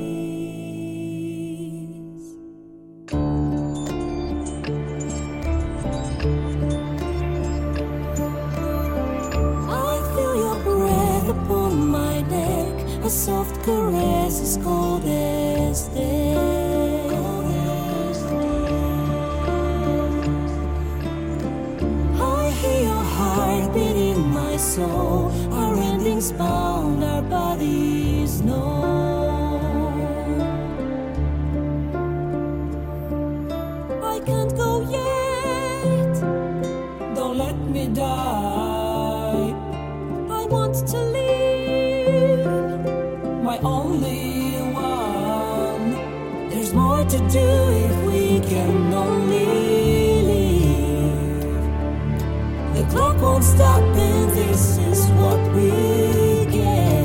peace. I feel your breath upon my neck, a soft caress as cold as death. Beating my soul, our endings bound, our bodies know. I can't go yet, don't let me die. I want to live, my only one. There's more to do if we can only live. The clock won't stop and this is what we get.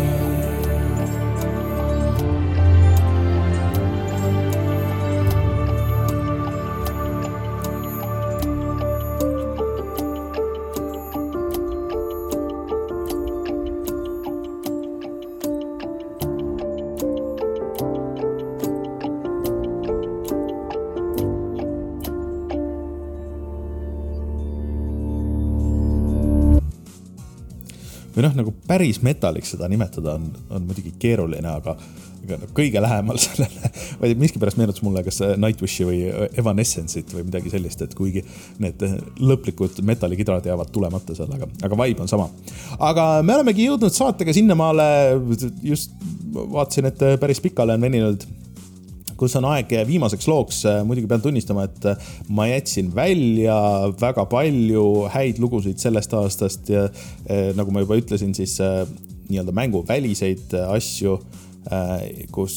või noh, nagu päris metaliks seda nimetada on, on muidugi keeruline, aga, aga kõige lähemal sellele, vaid miskipärast meenutas mulle kas Nightwishi või Evanescence'it või midagi sellist, et kuigi need lõplikud metallikidrad jäävad tulemata seal, aga, aga vibe on sama. Aga me olemegi jõudnud saatega sinnamaale, just vaatasin, et päris pikale on veninud, kus on aeg viimaseks looks. Muidugi pean tunnistama, et ma jätsin välja väga palju häid lugusid sellest aastast ja nagu ma juba ütlesin, siis nii-öelda mängu väliseid asju, kus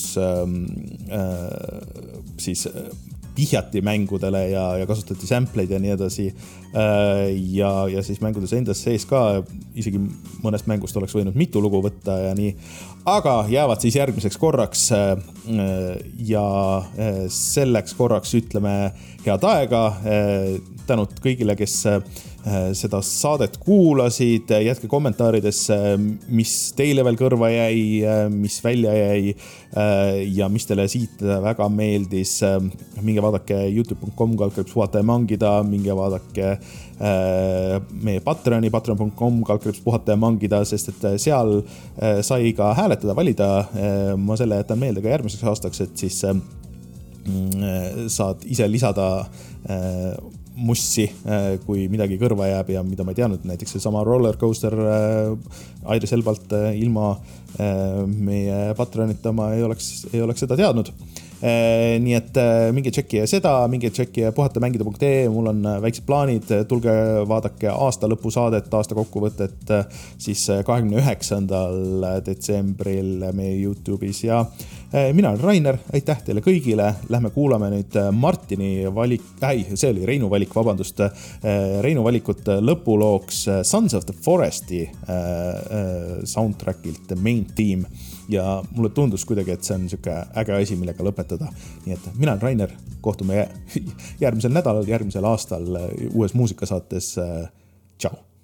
siis vihjati mängudele ja, ja kasutati sampleid ja nii edasi ja, ja siis mängudes endas sees ka isegi mõnest mängust oleks võinud mitu lugu võtta ja nii, aga jäävad siis järgmiseks korraks ja selleks korraks ütleme head aega, tänud kõigile, kes seda saadet kuulasid, jätke kommentaarides, mis teile veel kõrva jäi, mis välja jäi ja mis teile siit väga meeldis. Minge vaadake youtube dot com kaldkriips puhata ja mangida, minge vaadake meie Patreoni, patreon dot com kaldkriips puhata ja mangida, sest et seal sai ka hääletada, valida. Ma selle jätan meelde ka järgmiseks aastaks, et siis saad ise lisada mussi, kui midagi kõrva jääb ja mida ma ei teadnud, näiteks see sama Roller Coaster Airis Elbalt ilma meie patronita ma ei oleks, ei oleks seda teadnud. Nii et minge tšekki seda, minge tšekki puhata mängida punkt ee, mul on väiksed plaanid, tulge vaadake aasta lõpu saadet, aasta kokkuvõtet siis kahekümne üheksandal detsembril meie YouTube'is ja mina olen Rainer, aitäh teile kõigile, lähme kuulame nüüd Martini valik, ei, see oli Reinu valik, vabandust, Reinu valikut lõpulooks Sons of the Foresti soundtrackilt main theme ja mulle tundus kuidagi, et see on niisugune äge asi, millega lõpetada. Nii et mina olen Rainer, kohtume järgmisel nädalal, järgmisel aastal uues muusikasaates. Tšau!